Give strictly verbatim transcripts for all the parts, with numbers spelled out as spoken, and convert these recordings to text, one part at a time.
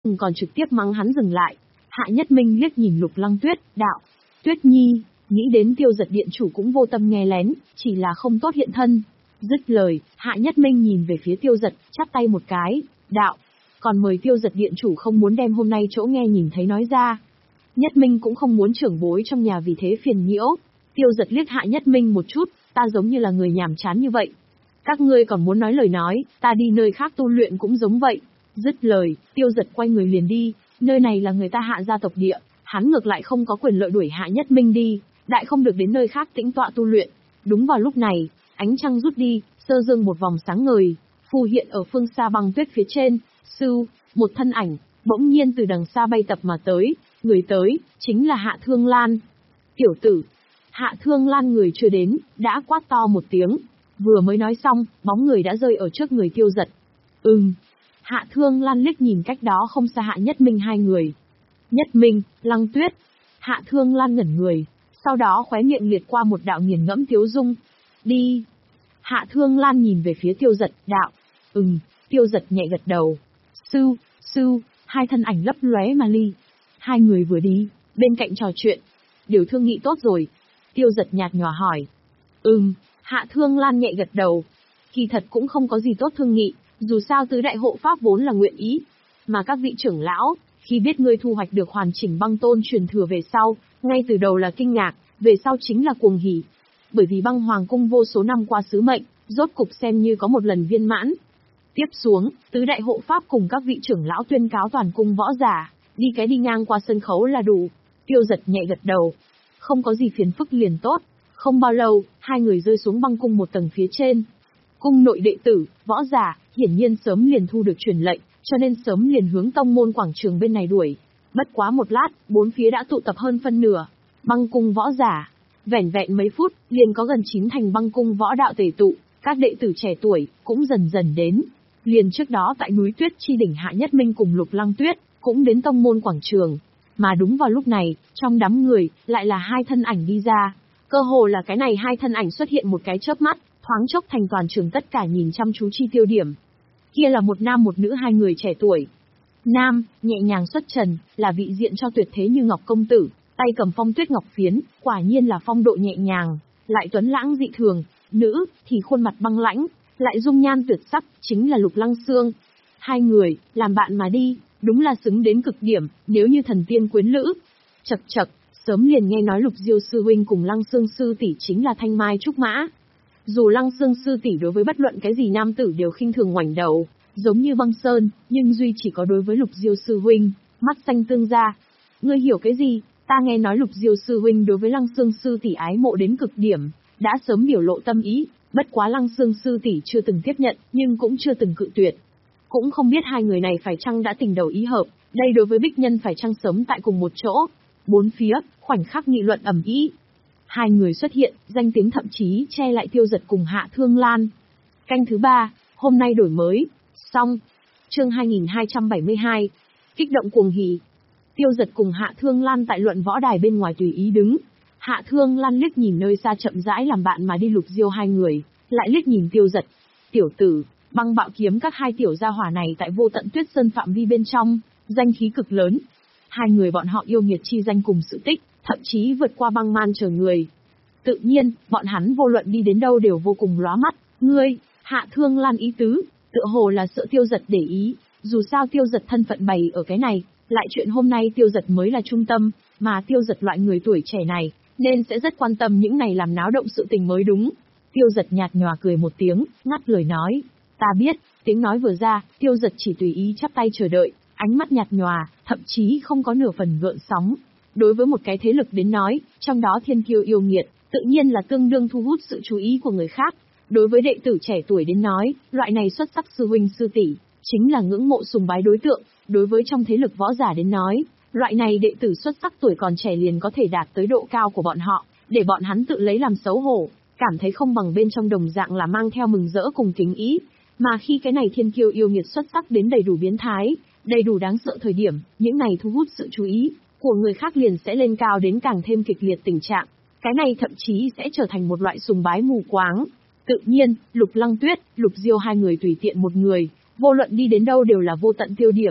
còn trực tiếp mắng hắn dừng lại. Hạ Nhất Minh liếc nhìn Lục Lăng Tuyết, đạo: Tuyết Nhi, nghĩ đến Tiêu Giật điện chủ cũng vô tâm nghe lén, chỉ là không tốt hiện thân. Dứt lời, Hạ Nhất Minh nhìn về phía Tiêu Giật, chắp tay một cái, đạo: Còn mời Tiêu Giật điện chủ không muốn đem hôm nay chỗ nghe nhìn thấy nói ra. Nhất Minh cũng không muốn trưởng bối trong nhà vì thế phiền nhiễu. Tiêu Giật liếc Hạ Nhất Minh một chút, ta giống như là người nhàm chán như vậy. Các ngươi còn muốn nói lời nói, ta đi nơi khác tu luyện cũng giống vậy. Dứt lời, Tiêu Giật quay người liền đi, nơi này là người ta Hạ gia tộc địa, hắn ngược lại không có quyền lợi đuổi Hạ Nhất Minh đi, đại không được đến nơi khác tĩnh tọa tu luyện. Đúng vào lúc này, ánh trăng rút đi, sơ dương một vòng sáng ngời, phù hiện ở phương xa băng tuyết phía trên, sưu, một thân ảnh, bỗng nhiên từ đằng xa bay tập mà tới, người tới, chính là Hạ Thương Lan. Tiểu tử, Hạ Thương Lan người chưa đến, đã quát to một tiếng, vừa mới nói xong, bóng người đã rơi ở trước người Tiêu Giật. Ừm, Hạ Thương Lan liếc nhìn cách đó không xa Hạ Nhất Minh hai người. Nhất Minh, Lăng Tuyết. Hạ Thương Lan ngẩn người, sau đó khóe miệng liệt qua một đạo nghiền ngẫm tiếu dung. Đi. Hạ Thương Lan nhìn về phía Tiêu Giật, đạo: Ừm. Tiêu Giật nhẹ gật đầu. Sưu, sưu, hai thân ảnh lấp lóe mà ly. Hai người vừa đi, bên cạnh trò chuyện. Điều thương nghị tốt rồi. Tiêu Giật nhạt nhòa hỏi. Ừm. Hạ Thương Lan nhẹ gật đầu. Kỳ thật cũng không có gì tốt thương nghị, dù sao tứ đại hộ pháp vốn là nguyện ý. Mà các vị trưởng lão, khi biết ngươi thu hoạch được hoàn chỉnh băng tôn truyền thừa về sau, ngay từ đầu là kinh ngạc, về sau chính là cuồng hỉ. Bởi vì băng hoàng cung vô số năm qua sứ mệnh, rốt cục xem như có một lần viên mãn. Tiếp xuống, tứ đại hộ pháp cùng các vị trưởng lão tuyên cáo toàn cung võ giả, đi cái đi ngang qua sân khấu là đủ. Tiêu Giật nhẹ gật đầu. Không có gì phiền phức liền tốt. Không bao lâu, hai người rơi xuống băng cung một tầng phía trên. Cung nội đệ tử, võ giả, hiển nhiên sớm liền thu được truyền lệnh, cho nên sớm liền hướng tông môn quảng trường bên này đuổi. Bất quá một lát, bốn phía đã tụ tập hơn phân nửa. Băng cung võ giả. Vẻn vẹn mấy phút, liền có gần chín thành băng cung võ đạo tề tụ, các đệ tử trẻ tuổi, cũng dần dần đến. Liền trước đó tại núi Tuyết Chi đỉnh Hạ Nhất Minh cùng Lục Lăng Tuyết, cũng đến tông môn quảng trường. Mà đúng vào lúc này, trong đám người, lại là hai thân ảnh đi ra. Cơ hồ là cái này hai thân ảnh xuất hiện một cái chớp mắt, thoáng chốc thành toàn trường tất cả nhìn chăm chú chi tiêu điểm. Kia là một nam một nữ hai người trẻ tuổi. Nam, nhẹ nhàng xuất trần, là vị diện cho tuyệt thế như ngọc công tử, tay cầm phong tuyết ngọc phiến, quả nhiên là phong độ nhẹ nhàng, lại tuấn lãng dị thường. Nữ, thì khuôn mặt băng lãnh, lại dung nhan tuyệt sắc, chính là Lục Lăng Xương. Hai người, làm bạn mà đi, đúng là xứng đến cực điểm, nếu như thần tiên quyến lữ. Chậc chậc, sớm liền nghe nói Lục Diêu sư huynh cùng Lăng Xương sư tỷ chính là thanh mai trúc mã. Dù Lăng Xương sư tỷ đối với bất luận cái gì nam tử đều khinh thường ngoảnh đầu, giống như băng sơn, nhưng duy chỉ có đối với Lục Diêu sư huynh, mắt xanh tương gia. Ngươi hiểu cái gì? Ta nghe nói Lục Diêu sư huynh đối với Lăng Xương sư tỷ ái mộ đến cực điểm, đã sớm biểu lộ tâm ý, bất quá Lăng Xương sư tỷ chưa từng tiếp nhận, nhưng cũng chưa từng cự tuyệt. Cũng không biết hai người này phải chăng đã tình đầu ý hợp, đây đối với Bích Nhân phải chăng sớm tại cùng một chỗ. Bốn phía, khoảnh khắc nghị luận ầm ĩ. Hai người xuất hiện, danh tiếng thậm chí che lại Tiêu Giật cùng Hạ Thương Lan. Canh thứ ba, hôm nay đổi mới. Xong. Chương hai nghìn hai trăm bảy mươi hai. Kích động cuồng hỉ. Tiêu Giật cùng Hạ Thương Lan tại luận võ đài bên ngoài tùy ý đứng. Hạ Thương Lan liếc nhìn nơi xa chậm rãi làm bạn mà đi Lục Diêu hai người, lại liếc nhìn Tiêu Giật. Tiểu tử, băng bạo kiếm các hai tiểu gia hỏa này tại Vô Tận Tuyết Sơn phạm vi bên trong, danh khí cực lớn. Hai người bọn họ yêu nghiệt chi danh cùng sự tích, thậm chí vượt qua băng man chờ người. Tự nhiên, bọn hắn vô luận đi đến đâu đều vô cùng lóa mắt. Ngươi, Hạ Thương Lan ý tứ, tựa hồ là sợ Tiêu Giật để ý, dù sao Tiêu Giật thân phận bày ở cái này, lại chuyện hôm nay Tiêu Giật mới là trung tâm, mà Tiêu Giật loại người tuổi trẻ này, nên sẽ rất quan tâm những này làm náo động sự tình mới đúng. Tiêu Giật nhạt nhòa cười một tiếng, ngắt lời nói. Ta biết, tiếng nói vừa ra, Tiêu Giật chỉ tùy ý chắp tay chờ đợi, ánh mắt nhạt nhòa, thậm chí không có nửa phần gợn sóng. Đối với một cái thế lực đến nói, trong đó thiên kiêu yêu nghiệt, tự nhiên là tương đương thu hút sự chú ý của người khác. Đối với đệ tử trẻ tuổi đến nói, loại này xuất sắc sư huynh sư tỷ, chính là ngưỡng mộ sùng bái đối tượng. Đối với trong thế lực võ giả đến nói, loại này đệ tử xuất sắc tuổi còn trẻ liền có thể đạt tới độ cao của bọn họ, để bọn hắn tự lấy làm xấu hổ, cảm thấy không bằng bên trong đồng dạng là mang theo mừng rỡ cùng kính ý. Mà khi cái này thiên kiêu yêu nghiệt xuất sắc đến đầy đủ biến thái, đầy đủ đáng sợ thời điểm, những này thu hút sự chú ý của người khác liền sẽ lên cao đến càng thêm kịch liệt tình trạng. Cái này thậm chí sẽ trở thành một loại sùng bái mù quáng. Tự nhiên, Lục Lăng Tuyết, Lục Diêu hai người tùy tiện một người, vô luận đi đến đâu đều là vô tận tiêu điểm.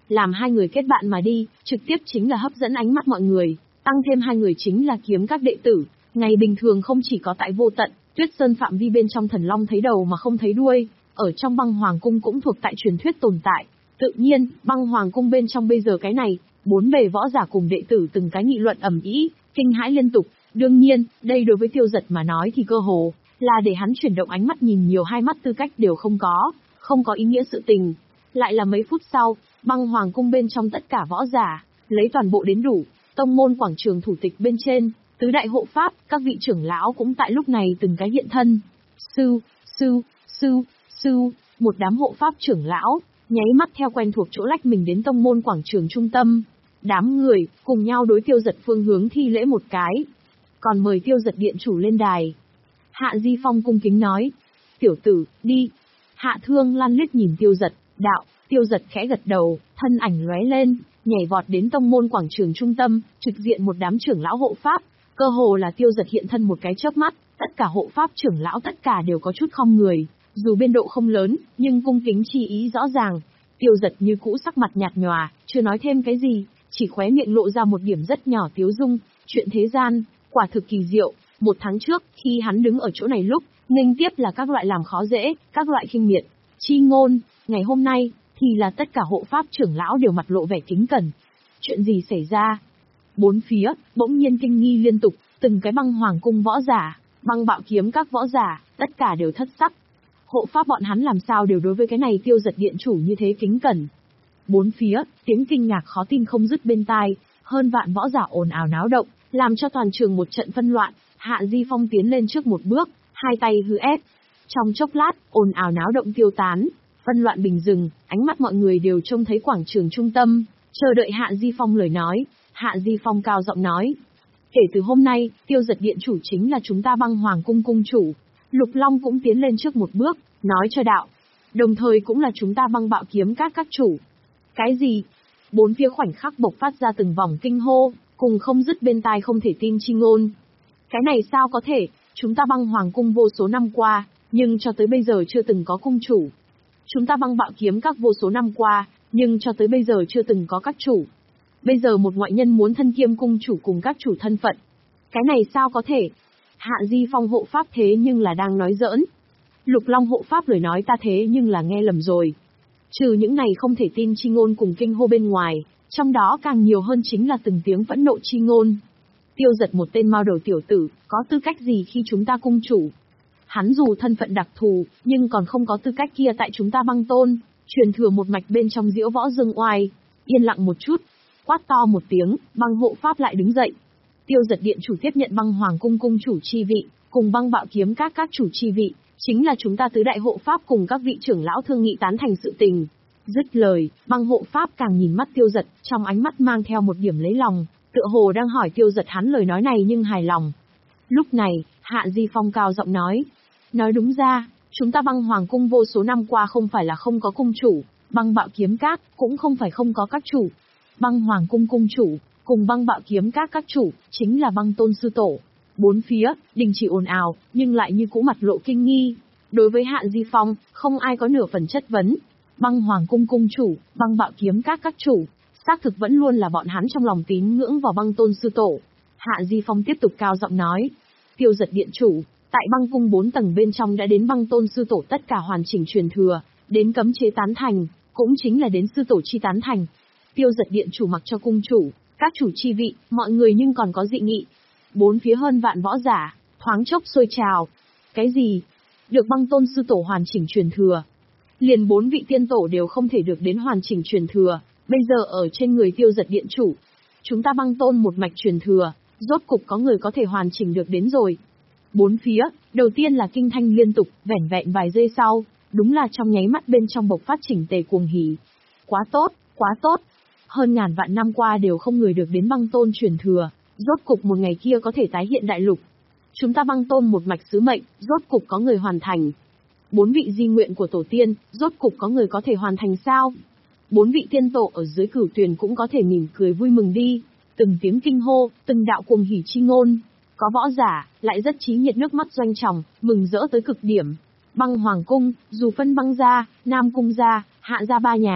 làm hai người kết bạn mà đi, trực tiếp chính là hấp dẫn ánh mắt mọi người, tăng thêm hai người chính là kiếm các đệ tử, ngày bình thường không chỉ có tại Vô Tận, Tuyết Sơn phạm vi bên trong Thần Long thấy đầu mà không thấy đuôi, ở trong Băng Hoàng cung cũng thuộc tại truyền thuyết tồn tại. Tự nhiên, Băng Hoàng cung bên trong bây giờ cái này, bốn bề võ giả cùng đệ tử từng cái nghị luận ầm ĩ, kinh hãi liên tục. Đương nhiên, đây đối với Tiêu Dật mà nói thì cơ hồ là để hắn chuyển động ánh mắt nhìn nhiều, hai mắt tư cách đều không có, không có ý nghĩa sự tình. Lại là mấy phút sau, Băng Hoàng cung bên trong tất cả võ giả, lấy toàn bộ đến đủ, tông môn quảng trường thủ tịch bên trên, tứ đại hộ pháp, các vị trưởng lão cũng tại lúc này từng cái hiện thân. Sư, sư, sư, sư, một đám hộ pháp trưởng lão, nháy mắt theo quen thuộc chỗ lách mình đến tông môn quảng trường trung tâm. Đám người, cùng nhau đối Tiêu Dật phương hướng thi lễ một cái. Còn mời Tiêu Dật điện chủ lên đài. Hạ Di Phong cung kính nói. Tiểu tử, đi. Hạ Thương Lan liếc nhìn Tiêu Dật, đạo, Tiêu Dật khẽ gật đầu, thân ảnh lóe lên, nhảy vọt đến tông môn quảng trường trung tâm, trực diện một đám trưởng lão hộ pháp. Cơ hồ là Tiêu Dật hiện thân một cái chớp mắt, tất cả hộ pháp trưởng lão tất cả đều có chút khom người, dù biên độ không lớn, nhưng cung kính chi ý rõ ràng. Tiêu Dật như cũ sắc mặt nhạt nhòa, chưa nói thêm cái gì, chỉ khóe miệng lộ ra một điểm rất nhỏ tiếu dung, chuyện thế gian, quả thực kỳ diệu. Một tháng trước, khi hắn đứng ở chỗ này lúc, nghênh tiếp là các loại làm khó dễ, các loại khinh miệt, chi ngôn, ngày hôm nay, thì là tất cả hộ pháp trưởng lão đều mặt lộ vẻ kính cẩn. Chuyện gì xảy ra? Bốn phía, bỗng nhiên kinh nghi liên tục, từng cái Băng Hoàng cung võ giả, Băng Bạo kiếm các võ giả, tất cả đều thất sắc. Hộ pháp bọn hắn làm sao đều đối với cái này Tiêu Dật điện chủ như thế kính cẩn. Bốn phía, tiếng kinh ngạc khó tin không dứt bên tai, hơn vạn võ giả ồn ào náo động, làm cho toàn trường một trận phân loạn. Hạ Di Phong tiến lên trước một bước, hai tay hư ép. Trong chốc lát, ồn ào náo động tiêu tán, phân loạn bình dừng, ánh mắt mọi người đều trông thấy quảng trường trung tâm, chờ đợi Hạ Di Phong lời nói. Hạ Di Phong cao giọng nói, kể từ hôm nay, Tiêu Dật điện chủ chính là chúng ta Băng Hoàng cung cung chủ. Lục Long cũng tiến lên trước một bước, nói cho đạo, đồng thời cũng là chúng ta Băng Bạo kiếm các các chủ. Cái gì? Bốn phía khoảnh khắc bộc phát ra từng vòng kinh hô, cùng không dứt bên tai không thể tin chi ngôn. Cái này sao có thể, chúng ta Băng Hoàng cung vô số năm qua, nhưng cho tới bây giờ chưa từng có cung chủ. Chúng ta Băng Bạo kiếm các vô số năm qua, nhưng cho tới bây giờ chưa từng có các chủ. Bây giờ một ngoại nhân muốn thân kiêm cung chủ cùng các chủ thân phận. Cái này sao có thể? Hạ Di Phong hộ pháp thế nhưng là đang nói giỡn. Lục Long hộ pháp lời nói ta thế nhưng là nghe lầm rồi. Trừ những này không thể tin chi ngôn cùng kinh hô bên ngoài, trong đó càng nhiều hơn chính là từng tiếng phẫn nộ chi ngôn. Tiêu Dật một tên mao đầu tiểu tử, có tư cách gì khi chúng ta cung chủ? Hắn dù thân phận đặc thù, nhưng còn không có tư cách kia tại chúng ta Băng Tôn, truyền thừa một mạch bên trong Diễu Võ Dương Oai. Yên lặng một chút, quát to một tiếng, Băng hộ pháp lại đứng dậy. Tiêu Dật điện chủ tiếp nhận Băng Hoàng cung cung chủ chi vị, cùng Băng Bạo kiếm các các chủ chi vị, chính là chúng ta tứ đại hộ pháp cùng các vị trưởng lão thương nghị tán thành sự tình. Dứt lời, Băng hộ pháp càng nhìn mắt Tiêu Dật, trong ánh mắt mang theo một điểm lấy lòng, tựa hồ đang hỏi Tiêu Dật hắn lời nói này nhưng hài lòng. Lúc này, Hạ Di Phong cao giọng nói, nói đúng ra, chúng ta Băng Hoàng cung vô số năm qua không phải là không có cung chủ, Băng Bạo kiếm các cũng không phải không có các chủ. Băng Hoàng cung cung chủ, cùng Băng Bạo kiếm các các chủ, chính là Băng Tôn sư tổ. Bốn phía, đình chỉ ồn ào, nhưng lại như cũ mặt lộ kinh nghi. Đối với Hạ Di Phong, không ai có nửa phần chất vấn. Băng Hoàng cung cung chủ, Băng Bạo kiếm các các chủ, xác thực vẫn luôn là bọn hắn trong lòng tín ngưỡng vào Băng Tôn sư tổ. Hạ Di Phong tiếp tục cao giọng nói, Tiêu Dật điện chủ, tại băng cung bốn tầng bên trong đã đến Băng Tôn sư tổ tất cả hoàn chỉnh truyền thừa, đến cấm chế tán thành, cũng chính là đến sư tổ chi tán thành. Tiêu Dật điện chủ mặc cho cung chủ, các chủ chi vị, mọi người nhưng còn có dị nghị. Bốn phía hơn vạn võ giả, thoáng chốc sôi trào. Cái gì? Được Băng Tôn sư tổ hoàn chỉnh truyền thừa. Liền bốn vị tiên tổ đều không thể được đến hoàn chỉnh truyền thừa, bây giờ ở trên người Tiêu Dật điện chủ. Chúng ta Băng Tôn một mạch truyền thừa, rốt cục có người có thể hoàn chỉnh được đến rồi. Bốn phía, đầu tiên là kinh thanh liên tục, vẻn vẹn vài giây sau, đúng là trong nháy mắt bên trong bộc phát chỉnh tề cuồng hỉ. Quá tốt, quá tốt. Hơn ngàn vạn năm qua đều không người được đến Băng Tôn truyền thừa, rốt cục một ngày kia có thể tái hiện đại lục. Chúng ta Băng Tôn một mạch sứ mệnh, rốt cục có người hoàn thành. Bốn vị di nguyện của tổ tiên, rốt cục có người có thể hoàn thành sao? Bốn vị tiên tổ ở dưới cửu tuyền cũng có thể mỉm cười vui mừng đi. Từng tiếng kinh hô, từng đạo cuồng hỉ chi ngôn. Có võ giả, lại rất chí nhiệt nước mắt doanh tròng, mừng rỡ tới cực điểm. Băng Hoàng cung, dù phân Băng gia, Nam cung gia, Hạ gia ba nhà.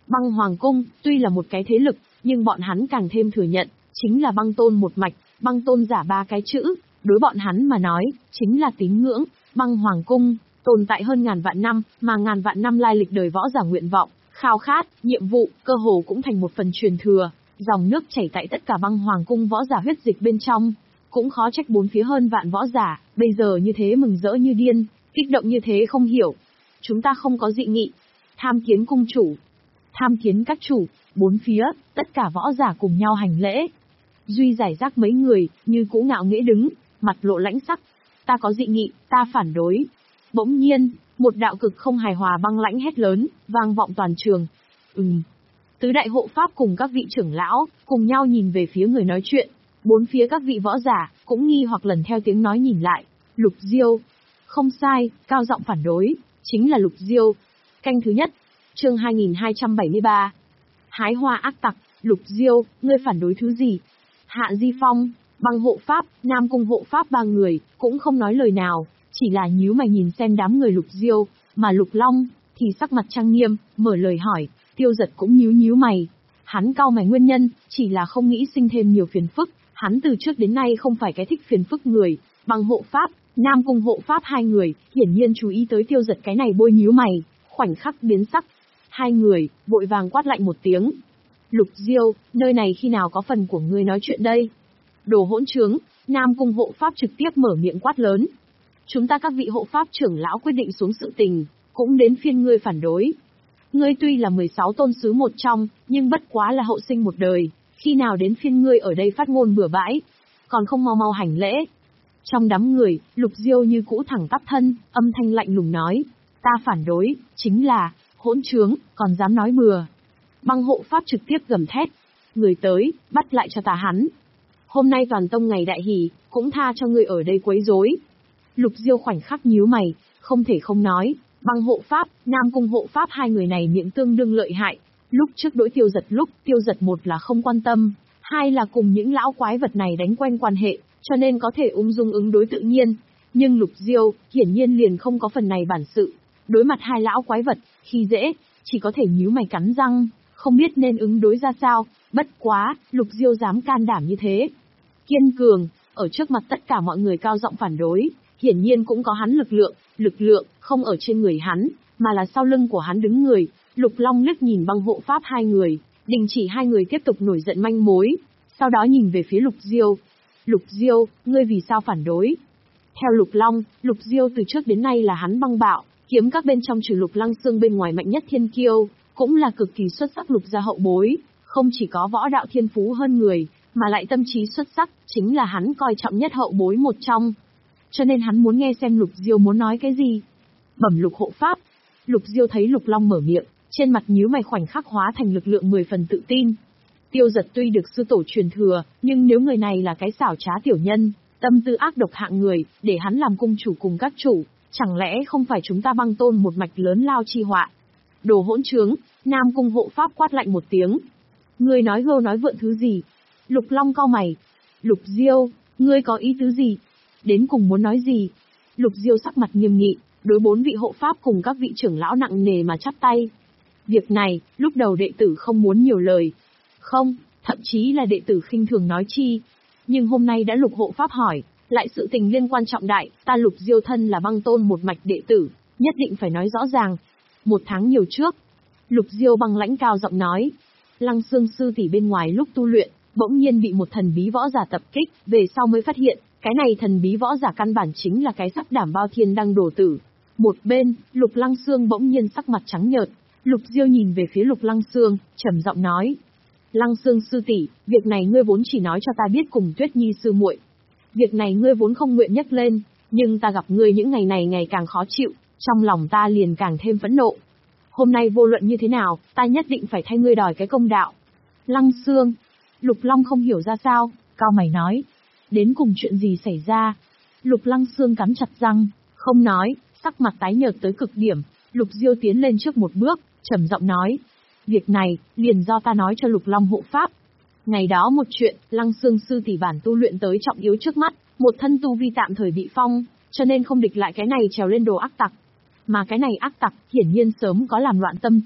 Băng Hoàng Cung, tuy là một cái thế lực, nhưng bọn hắn càng thêm thừa nhận, chính là băng tôn một mạch, băng tôn giả ba cái chữ, đối bọn hắn mà nói, chính là tín ngưỡng. Băng Hoàng Cung, tồn tại hơn ngàn vạn năm, mà ngàn vạn năm lai lịch đời võ giả nguyện vọng, khao khát, nhiệm vụ, cơ hồ cũng thành một phần truyền thừa, dòng nước chảy tại tất cả băng Hoàng Cung võ giả huyết dịch bên trong. Cũng khó trách bốn phía hơn vạn võ giả, bây giờ như thế mừng rỡ như điên, kích động như thế không hiểu. Chúng ta không có dị nghị. Tham kiến cung chủ. Tham kiến các chủ, bốn phía, tất cả võ giả cùng nhau hành lễ. Duy giải rác mấy người, như cũ ngạo nghễ đứng, mặt lộ lãnh sắc. Ta có dị nghị, ta phản đối. Bỗng nhiên, một đạo cực không hài hòa băng lãnh hét lớn, vang vọng toàn trường. Ừm. Tứ đại hộ pháp cùng các vị trưởng lão, cùng nhau nhìn về phía người nói chuyện. Bốn phía các vị võ giả, cũng nghi hoặc lần theo tiếng nói nhìn lại. Lục Diêu. Không sai, cao giọng phản đối, chính là Lục Diêu. Canh thứ nhất, chương hai nghìn hai trăm bảy mươi ba. Hái hoa ác tặc, Lục Diêu, ngươi phản đối thứ gì? Hạ Di Phong, Băng hộ pháp, Nam Cung hộ pháp ba người, cũng không nói lời nào, chỉ là nhíu mày nhìn xem đám người Lục Diêu, mà Lục Long, thì sắc mặt trang nghiêm, mở lời hỏi, Tiêu Giật cũng nhíu nhíu mày. Hắn cau mày nguyên nhân, chỉ là không nghĩ sinh thêm nhiều phiền phức, hắn từ trước đến nay không phải cái thích phiền phức người. Băng hộ pháp, Nam Cung hộ pháp hai người, hiển nhiên chú ý tới Tiêu Giật cái này bôi nhíu mày, khoảnh khắc biến sắc. Hai người, vội vàng quát lạnh một tiếng. Lục Diêu, nơi này khi nào có phần của ngươi nói chuyện đây? Đồ hỗn trướng, Nam Cung hộ pháp trực tiếp mở miệng quát lớn. Chúng ta các vị hộ pháp trưởng lão quyết định xuống sự tình, cũng đến phiên ngươi phản đối. Ngươi tuy là mười sáu tôn sứ một trong, nhưng bất quá là hậu sinh một đời, khi nào đến phiên ngươi ở đây phát ngôn bừa bãi, còn không mau mau hành lễ. Trong đám người, Lục Diêu như cũ thẳng tắp thân, âm thanh lạnh lùng nói, ta phản đối, chính là, hỗn trướng, còn dám nói bừa. Băng hộ pháp trực tiếp gầm thét, người tới, bắt lại cho ta hắn. Hôm nay toàn tông ngày đại hỷ, cũng tha cho ngươi ở đây quấy rối. Lục Diêu khoảnh khắc nhíu mày, không thể không nói, Băng hộ pháp, Nam Cung hộ pháp hai người này miệng tương đương lợi hại. Lúc trước đối Tiêu Giật lúc, Tiêu Giật một là không quan tâm, hai là cùng những lão quái vật này đánh quen quan hệ, cho nên có thể ung dung ứng đối tự nhiên. Nhưng Lục Diêu, hiển nhiên liền không có phần này bản sự. Đối mặt hai lão quái vật, khi dễ, chỉ có thể nhíu mày cắn răng, không biết nên ứng đối ra sao. Bất quá, Lục Diêu dám can đảm như thế. Kiên cường, ở trước mặt tất cả mọi người cao giọng phản đối, hiển nhiên cũng có hắn lực lượng, lực lượng, không ở trên người hắn, mà là sau lưng của hắn đứng người. Lục Long liếc nhìn Băng hộ pháp hai người, đình chỉ hai người tiếp tục nổi giận manh mối, sau đó nhìn về phía Lục Diêu. Lục Diêu, ngươi vì sao phản đối? Theo Lục Long, Lục Diêu từ trước đến nay là hắn băng bạo, kiếm các bên trong trừ Lục Lăng Xương bên ngoài mạnh nhất thiên kiêu, cũng là cực kỳ xuất sắc Lục gia hậu bối, không chỉ có võ đạo thiên phú hơn người, mà lại tâm trí xuất sắc, chính là hắn coi trọng nhất hậu bối một trong. Cho nên hắn muốn nghe xem Lục Diêu muốn nói cái gì. Bẩm Lục hộ pháp. Lục Diêu thấy Lục Long mở miệng, trên mặt nhíu mày khoảnh khắc hóa thành lực lượng mười phần tự tin. Tiêu Giật tuy được sư tổ truyền thừa, nhưng nếu người này là cái xảo trá tiểu nhân, tâm tư ác độc hạng người, để hắn làm cung chủ cùng các chủ, chẳng lẽ không phải chúng ta Băng tôn một mạch lớn lao chi họa? Đồ hỗn trướng, Nam Cung hộ pháp quát lạnh một tiếng. Ngươi nói gâu nói vượn thứ gì? Lục Long cau mày. Lục Diêu, ngươi có ý tứ gì? Đến cùng muốn nói gì? Lục Diêu sắc mặt nghiêm nghị, đối bốn vị hộ pháp cùng các vị trưởng lão nặng nề mà chắp tay. Việc này, lúc đầu đệ tử không muốn nhiều lời. Không, thậm chí là đệ tử khinh thường nói chi. Nhưng hôm nay đã Lục hộ pháp hỏi, lại sự tình liên quan trọng đại, ta Lục Diêu thân là Băng tôn một mạch đệ tử, nhất định phải nói rõ ràng. Một tháng nhiều trước, Lục Diêu băng lãnh cao giọng nói, Lăng Xương sư tỷ bên ngoài lúc tu luyện, bỗng nhiên bị một thần bí võ giả tập kích, về sau mới phát hiện, cái này thần bí võ giả căn bản chính là cái sắc đảm bao thiên đăng đổ tử. Một bên, Lục Lăng Xương bỗng nhiên sắc mặt trắng nhợt, Lục Diêu nhìn về phía Lục Lăng Xương, trầm giọng nói, Lăng Xương sư tỷ, việc này ngươi vốn chỉ nói cho ta biết cùng Tuyết Nhi sư muội. Việc này ngươi vốn không nguyện nhắc lên, nhưng ta gặp ngươi những ngày này ngày càng khó chịu, trong lòng ta liền càng thêm phẫn nộ. Hôm nay vô luận như thế nào, ta nhất định phải thay ngươi đòi cái công đạo. Lăng Xương, Lục Long không hiểu ra sao, cao mày nói, đến cùng chuyện gì xảy ra? Lục Lăng Xương cắn chặt răng, không nói, sắc mặt tái nhợt tới cực điểm. Lục Diêu tiến lên trước một bước, trầm giọng nói, việc này, liền do ta nói cho Lục Long hộ pháp. Ngày đó một chuyện, Lăng Xương sư tỷ bản tu luyện tới trọng yếu trước mắt, một thân tu vi tạm thời bị phong, cho nên không địch lại cái này trèo lên đồ ác tặc. Mà cái này ác tặc, hiển nhiên sớm có làm loạn tâm tư,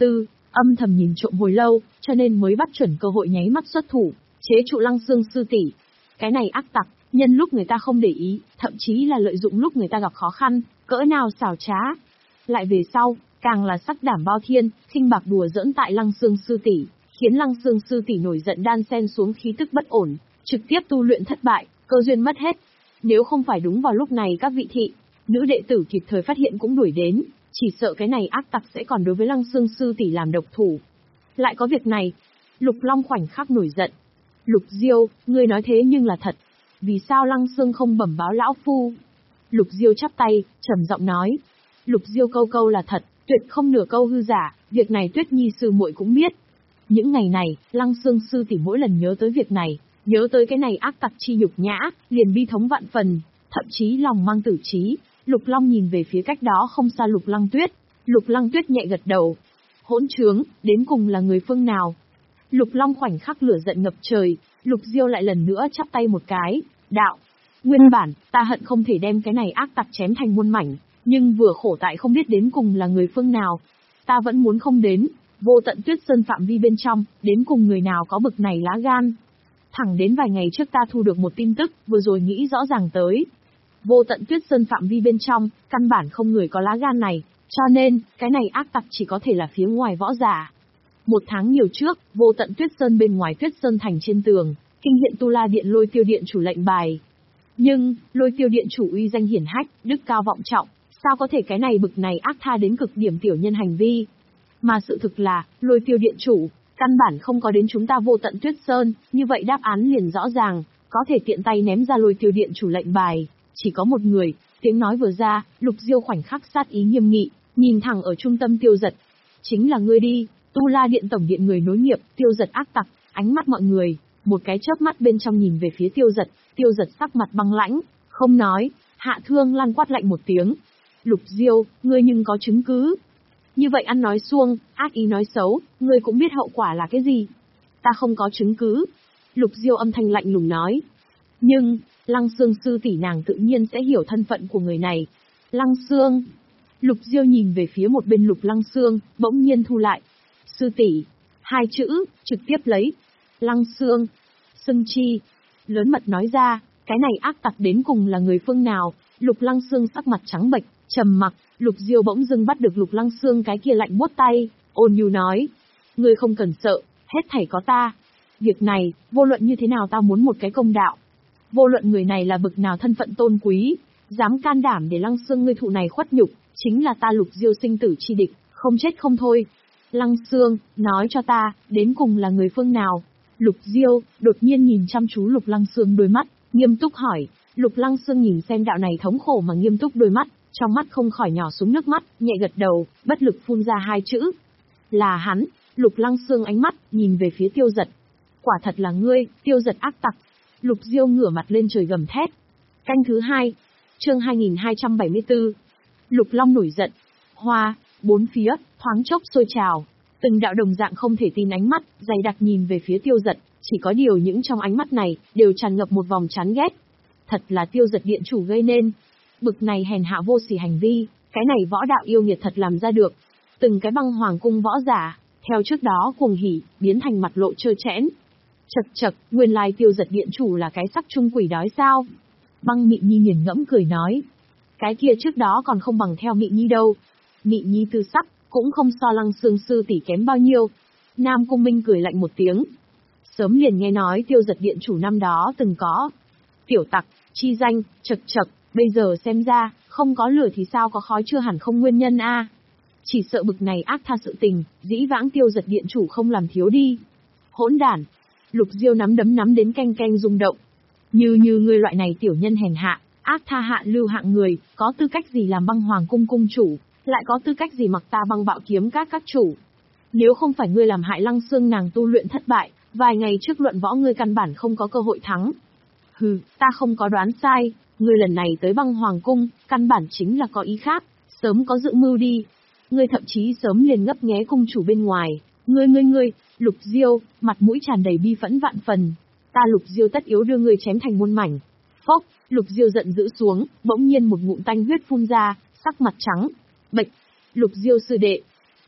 âm thầm nhìn trộm hồi lâu, cho nên mới bắt chuẩn cơ hội nháy mắt xuất thủ, chế trụ Lăng Xương sư tỷ. Cái này ác tặc, nhân lúc người ta không để ý, thậm chí là lợi dụng lúc người ta gặp khó khăn, cỡ nào xảo trá. Lại về sau, càng là sắc đảm bao thiên, khinh bạc đùa giỡn tại Lăng Xương sư tỷ, khiến Lăng Xương sư tỷ nổi giận đan sen xuống khí tức bất ổn, trực tiếp tu luyện thất bại, cơ duyên mất hết. Nếu không phải đúng vào lúc này các vị thị, nữ đệ tử kịp thời phát hiện cũng đuổi đến, chỉ sợ cái này ác tặc sẽ còn đối với Lăng Xương sư tỷ làm độc thủ. Lại có việc này, Lục Long khoảnh khắc nổi giận. Lục Diêu, ngươi nói thế nhưng là thật. Vì sao Lăng Xương không bẩm báo lão phu? Lục Diêu chắp tay, trầm giọng nói. Lục Diêu câu câu là thật, tuyệt không nửa câu hư giả, việc này Tuyết Nhi sư muội cũng biết. Những ngày này, Lăng Xương sư tỷ mỗi lần nhớ tới việc này, nhớ tới cái này ác tặc chi nhục nhã, liền bi thống vạn phần, thậm chí lòng mang tử trí. Lục Long nhìn về phía cách đó không xa Lục Lăng Tuyết. Lục Lăng Tuyết nhẹ gật đầu. Hỗn trướng, đến cùng là người phương nào? Lục Long khoảnh khắc lửa giận ngập trời. Lục Diêu lại lần nữa chắp tay một cái. Đạo, nguyên bản, ta hận không thể đem cái này ác tặc chém thành muôn mảnh, nhưng vừa khổ tại không biết đến cùng là người phương nào. Ta vẫn muốn không đến, vô tận Tuyết Sơn phạm vi bên trong, đến cùng người nào có bực này lá gan. Thẳng đến vài ngày trước ta thu được một tin tức, vừa rồi nghĩ rõ ràng tới. Vô tận Tuyết Sơn phạm vi bên trong, căn bản không người có lá gan này, cho nên, cái này ác tặc chỉ có thể là phía ngoài võ giả. Một tháng nhiều trước, vô tận Tuyết Sơn bên ngoài Tuyết Sơn thành trên tường, kinh hiện Tu La Điện Lôi Tiêu Điện chủ lệnh bài. Nhưng, Lôi Tiêu Điện chủ uy danh hiển hách, đức cao vọng trọng, sao có thể cái này bực này ác tha đến cực điểm tiểu nhân hành vi? Mà sự thực là, Lôi Tiêu Điện chủ, căn bản không có đến chúng ta vô tận Tuyết Sơn, như vậy đáp án liền rõ ràng, có thể tiện tay ném ra Lôi Tiêu Điện chủ lệnh bài. Chỉ có một người, tiếng nói vừa ra, Lục Diêu khoảnh khắc sát ý nghiêm nghị, nhìn thẳng ở trung tâm Tiêu Giật. Chính là ngươi đi, Tu La Điện tổng điện người nối nghiệp, Tiêu Giật ác tặc, ánh mắt mọi người, một cái chớp mắt bên trong nhìn về phía Tiêu Giật, Tiêu Giật sắc mặt băng lãnh, không nói, Hạ Thương Lan quát lạnh một tiếng. Lục Diêu, ngươi nhưng có chứng cứ. Như vậy ăn nói suông, ác ý nói xấu, ngươi cũng biết hậu quả là cái gì. Ta không có chứng cứ. Lục Diêu âm thanh lạnh lùng nói. Nhưng, Lăng Xương sư tỷ nàng tự nhiên sẽ hiểu thân phận của người này. Lăng Xương. Lục Diêu nhìn về phía một bên Lục Lăng Xương, bỗng nhiên thu lại. Sư tỷ, hai chữ, trực tiếp lấy. Lăng Xương. Xưng chi. Lớn mật nói ra, cái này ác tặc đến cùng là người phương nào? Lục Lăng Xương sắc mặt trắng bệch, trầm mặc. Lục Diêu bỗng dưng bắt được Lục Lăng Xương cái kia lạnh buốt tay, ôn nhu nói. Ngươi không cần sợ, hết thảy có ta. Việc này, vô luận như thế nào ta muốn một cái công đạo. Vô luận người này là bực nào thân phận tôn quý, dám can đảm để Lăng Xương ngươi thụ này khuất nhục, chính là ta Lục Diêu sinh tử chi địch, không chết không thôi. Lăng Xương, nói cho ta, đến cùng là người phương nào? Lục Diêu, đột nhiên nhìn chăm chú Lục Lăng Xương đôi mắt, nghiêm túc hỏi. Lục Lăng Xương nhìn xem đạo này thống khổ mà nghiêm túc đôi mắt, trong mắt không khỏi nhỏ xuống nước mắt, nhẹ gật đầu, bất lực phun ra hai chữ. Là hắn. Lục Lăng Xương ánh mắt, nhìn về phía Tiêu Giật. Quả thật là ngươi, Tiêu Giật ác tặc. Lục Diêu ngửa mặt lên trời gầm thét. Canh thứ hai, chương hai nghìn hai trăm bảy mươi tư. Lục Long nổi giận. Hoa, bốn phía, thoáng chốc sôi trào. Từng đạo đồng dạng không thể tin ánh mắt, dày đặc nhìn về phía Tiêu Giật, chỉ có điều những trong ánh mắt này, đều tràn ngập một vòng chán ghét. Thật là Tiêu Giật điện chủ gây nên. Bực này hèn hạ vô sỉ hành vi, cái này võ đạo yêu nghiệt thật làm ra được. Từng cái băng hoàng cung võ giả, theo trước đó cuồng hỉ, biến thành mặt lộ trơ trẽn. Chật chật, nguyên lai Tiêu Giật điện chủ là cái sắc trung quỷ đói sao? Băng Mị Nhi nghiền ngẫm cười nói. Cái kia trước đó còn không bằng theo Mị Nhi đâu. Mị Nhi tư sắc, cũng không so Lăng Xương sư tỷ kém bao nhiêu. Nam Cung Minh cười lạnh một tiếng. Sớm liền nghe nói Tiêu Giật điện chủ năm đó từng có. Tiểu tặc, chi danh, chật chật, bây giờ xem ra, không có lửa thì sao có khói chưa hẳn không nguyên nhân a. Chỉ sợ bực này ác tha sự tình, dĩ vãng Tiêu Giật điện chủ không làm thiếu đi. Hỗn đản. Lục Diêu nắm đấm nắm đến canh canh rung động. Như như ngươi loại này tiểu nhân hèn hạ, ác tha hạ lưu hạng người, có tư cách gì làm băng hoàng cung cung chủ, lại có tư cách gì mặc ta băng bạo kiếm các các chủ. Nếu không phải ngươi làm hại Lăng Xương nàng tu luyện thất bại, vài ngày trước luận võ ngươi căn bản không có cơ hội thắng. Hừ, ta không có đoán sai, ngươi lần này tới băng hoàng cung, căn bản chính là có ý khác, sớm có dự mưu đi. Ngươi thậm chí sớm liền ngấp nghé cung chủ bên ngoài, ngươi ngươi ngươi, Lục Diêu, mặt mũi tràn đầy bi phẫn vạn phần. Ta Lục Diêu tất yếu đưa ngươi chém thành muôn mảnh. Phốc, Lục Diêu giận dữ xuống, bỗng nhiên một ngụm tanh huyết phun ra, sắc mặt trắng. Bệch, Lục Diêu sư đệ.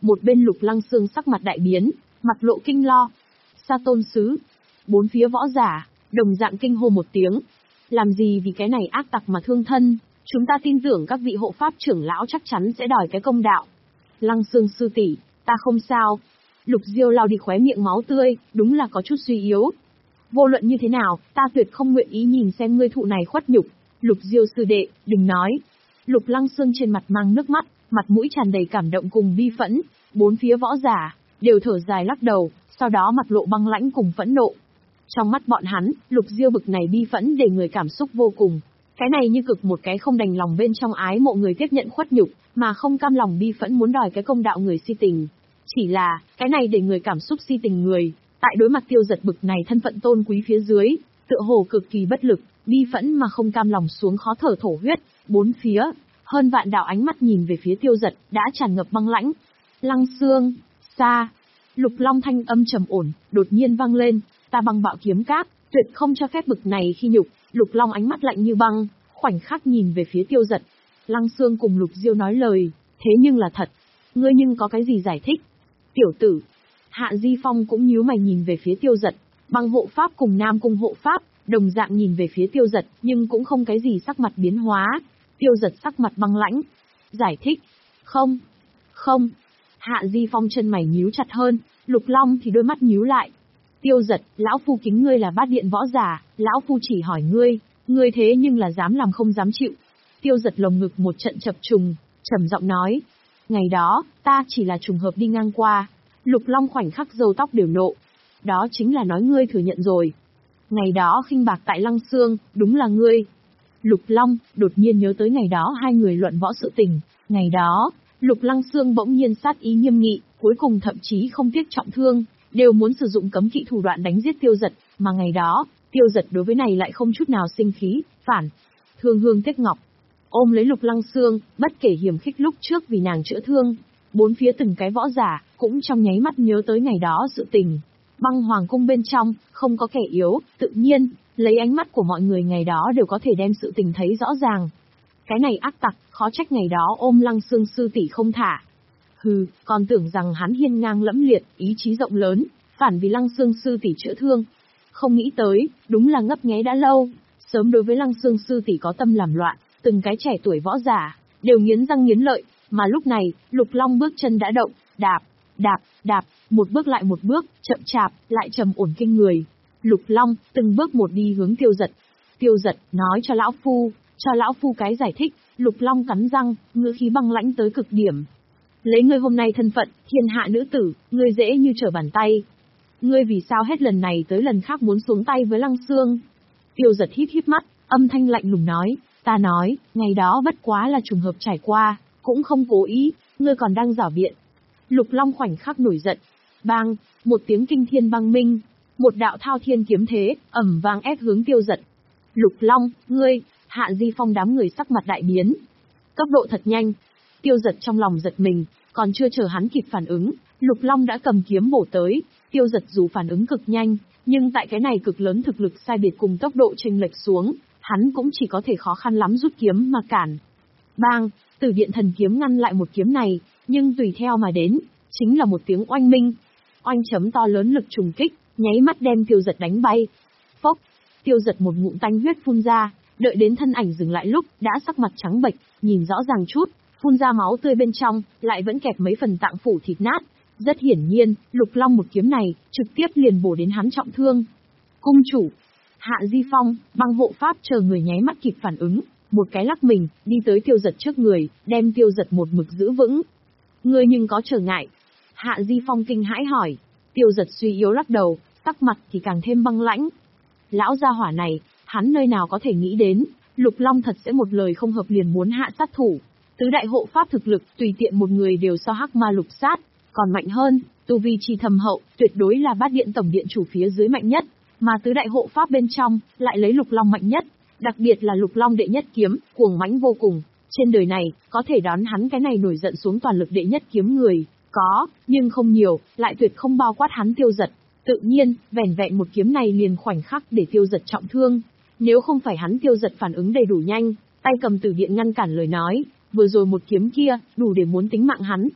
Một bên Lục Lăng Xương sắc mặt đại biến, mặt lộ kinh lo. Sa tôn sứ. Bốn phía võ giả, đồng dạng kinh hô một tiếng. Làm gì vì cái này ác tặc mà thương thân, chúng ta tin tưởng các vị hộ pháp trưởng lão chắc chắn sẽ đòi cái công đạo. Lăng Xương sư tỷ, ta không sao. Lục Diêu lau đi khóe miệng máu tươi, đúng là có chút suy yếu. Vô luận như thế nào, ta tuyệt không nguyện ý nhìn xem ngươi thụ này khuất nhục. Lục Diêu sư đệ, đừng nói. Lục Lăng Xương trên mặt mang nước mắt, mặt mũi tràn đầy cảm động cùng bi phẫn. Bốn phía võ giả đều thở dài lắc đầu, sau đó mặt lộ băng lãnh cùng phẫn nộ. Trong mắt bọn hắn, Lục Diêu bực này bi phẫn để người cảm xúc vô cùng. Cái này như cực một cái không đành lòng bên trong ái mộ người tiếp nhận khuất nhục, mà không cam lòng bi phẫn muốn đòi cái công đạo người si tình. Chỉ là, cái này để người cảm xúc si tình người, tại đối mặt Tiêu Giật bực này thân phận tôn quý phía dưới, tựa hồ cực kỳ bất lực, bi phẫn mà không cam lòng xuống khó thở thổ huyết. Bốn phía, hơn vạn đạo ánh mắt nhìn về phía Tiêu Giật, đã tràn ngập băng lãnh. Lăng Xương, xa. Lục Long thanh âm trầm ổn, đột nhiên vang lên, ta băng bạo kiếm cáp, tuyệt không cho phép bực này khi nhục. Lục Long ánh mắt lạnh như băng, khoảnh khắc nhìn về phía Tiêu Giật. Lăng Xương cùng Lục Diêu nói lời, thế nhưng là thật. Ngươi nhưng có cái gì giải thích? Tiểu tử. Hạ Di Phong cũng nhíu mày nhìn về phía Tiêu Giật, băng hộ pháp cùng Nam cung hộ pháp, đồng dạng nhìn về phía Tiêu Giật, nhưng cũng không cái gì sắc mặt biến hóa. Tiêu Giật sắc mặt băng lãnh. Giải thích? Không. Không. Hạ Di Phong chân mày nhíu chặt hơn, Lục Long thì đôi mắt nhíu lại. Tiêu Giật, lão phu kính ngươi là bát điện võ giả, lão phu chỉ hỏi ngươi, ngươi thế nhưng là dám làm không dám chịu. Tiêu Giật lồng ngực một trận chập trùng, trầm giọng nói. Ngày đó, ta chỉ là trùng hợp đi ngang qua. Lục Long khoảnh khắc râu tóc đều nộ. Đó chính là nói ngươi thừa nhận rồi. Ngày đó khinh bạc tại Lăng Xương, đúng là ngươi. Lục Long, đột nhiên nhớ tới ngày đó hai người luận võ sự tình. Ngày đó, Lục Lăng Xương bỗng nhiên sát ý nghiêm nghị, cuối cùng thậm chí không tiếc trọng thương, đều muốn sử dụng cấm kỵ thủ đoạn đánh giết Tiêu Giật, mà ngày đó, Tiêu Giật đối với này lại không chút nào sinh khí, phản. Thương Hương Tiếc Ngọc, ôm lấy Lục Lăng Xương, bất kể hiểm khích lúc trước vì nàng chữa thương. Bốn phía từng cái võ giả, cũng trong nháy mắt nhớ tới ngày đó sự tình. Băng Hoàng cung bên trong, không có kẻ yếu, tự nhiên, lấy ánh mắt của mọi người ngày đó đều có thể đem sự tình thấy rõ ràng. Cái này ác tặc, khó trách ngày đó ôm Lăng Xương sư tỷ không thả. Hừ, còn tưởng rằng hắn hiên ngang lẫm liệt, ý chí rộng lớn, phản vì Lăng Xương sư tỷ chữa thương. Không nghĩ tới, đúng là ngấp nghé đã lâu, sớm đối với Lăng Xương sư tỷ có tâm làm loạn, từng cái trẻ tuổi võ giả, đều nghiến răng nghiến lợi, mà lúc này, Lục Long bước chân đã động, đạp, đạp, đạp, một bước lại một bước, chậm chạp, lại trầm ổn kinh người. Lục Long, từng bước một đi hướng Tiêu Giật. Tiêu Giật, nói cho lão phu, cho lão phu cái giải thích. Lục Long cắn răng, ngữ khí băng lãnh tới cực điểm. Lấy ngươi hôm nay thân phận, thiên hạ nữ tử, ngươi dễ như trở bàn tay. Ngươi vì sao hết lần này tới lần khác muốn xuống tay với Lăng Xương? Tiêu Giật híp híp mắt, âm thanh lạnh lùng nói, ta nói, ngày đó bất quá là trùng hợp trải qua, cũng không cố ý, ngươi còn đang giảo biện. Lục Long khoảnh khắc nổi giận. Bang, một tiếng kinh thiên băng minh, một đạo thao thiên kiếm thế, ầm vang ép hướng Tiêu Giật. Lục Long, ngươi, Hạ Di Phong đám người sắc mặt đại biến. Tốc độ thật nhanh. Tiêu Giật trong lòng giật mình, còn chưa chờ hắn kịp phản ứng, Lục Long đã cầm kiếm bổ tới. Tiêu Giật dù phản ứng cực nhanh, nhưng tại cái này cực lớn thực lực sai biệt cùng tốc độ chênh lệch xuống, hắn cũng chỉ có thể khó khăn lắm rút kiếm mà cản. Bang, Tử Điện Thần Kiếm ngăn lại một kiếm này, nhưng tùy theo mà đến, chính là một tiếng oanh minh. Oanh chấm to lớn lực trùng kích, nháy mắt đem Tiêu Giật đánh bay. Phốc, Tiêu Giật một ngụm tanh huyết phun ra, đợi đến thân ảnh dừng lại lúc, đã sắc mặt trắng bệch, nhìn rõ ràng chút, phun ra máu tươi bên trong, lại vẫn kẹp mấy phần tạng phủ thịt nát. Rất hiển nhiên, Lục Long một kiếm này, trực tiếp liền bổ đến hắn trọng thương. Cung chủ, Hạ Di Phong, băng hộ pháp chờ người nháy mắt kịp phản ứng, một cái lắc mình, đi tới Tiêu Giật trước người, đem Tiêu Giật một mực giữ vững. Ngươi nhưng có trở ngại? Hạ Di Phong kinh hãi hỏi. Tiêu Giật suy yếu lắc đầu, sắc mặt thì càng thêm băng lãnh. Lão gia hỏa này, hắn nơi nào có thể nghĩ đến, Lục Long thật sẽ một lời không hợp liền muốn hạ sát thủ. Tứ đại hộ pháp thực lực, tùy tiện một người đều so hắc ma lục sát, còn mạnh hơn, tu vi chi thầm hậu, tuyệt đối là bát điện tổng điện chủ phía dưới mạnh nhất, mà tứ đại hộ pháp bên trong, lại lấy Lục Long mạnh nhất, đặc biệt là Lục Long đệ nhất kiếm, cuồng mãnh vô cùng. Trên đời này, có thể đón hắn cái này nổi giận xuống toàn lực đệ nhất kiếm người, có, nhưng không nhiều, lại tuyệt không bao quát hắn Tiêu Giật. Tự nhiên, vẻn vẹn một kiếm này liền khoảnh khắc để Tiêu Giật trọng thương. Nếu không phải hắn Tiêu Giật phản ứng đầy đủ nhanh, tay cầm Tử Điện ngăn cản lời nói, vừa rồi một kiếm kia, đủ để muốn tính mạng hắn.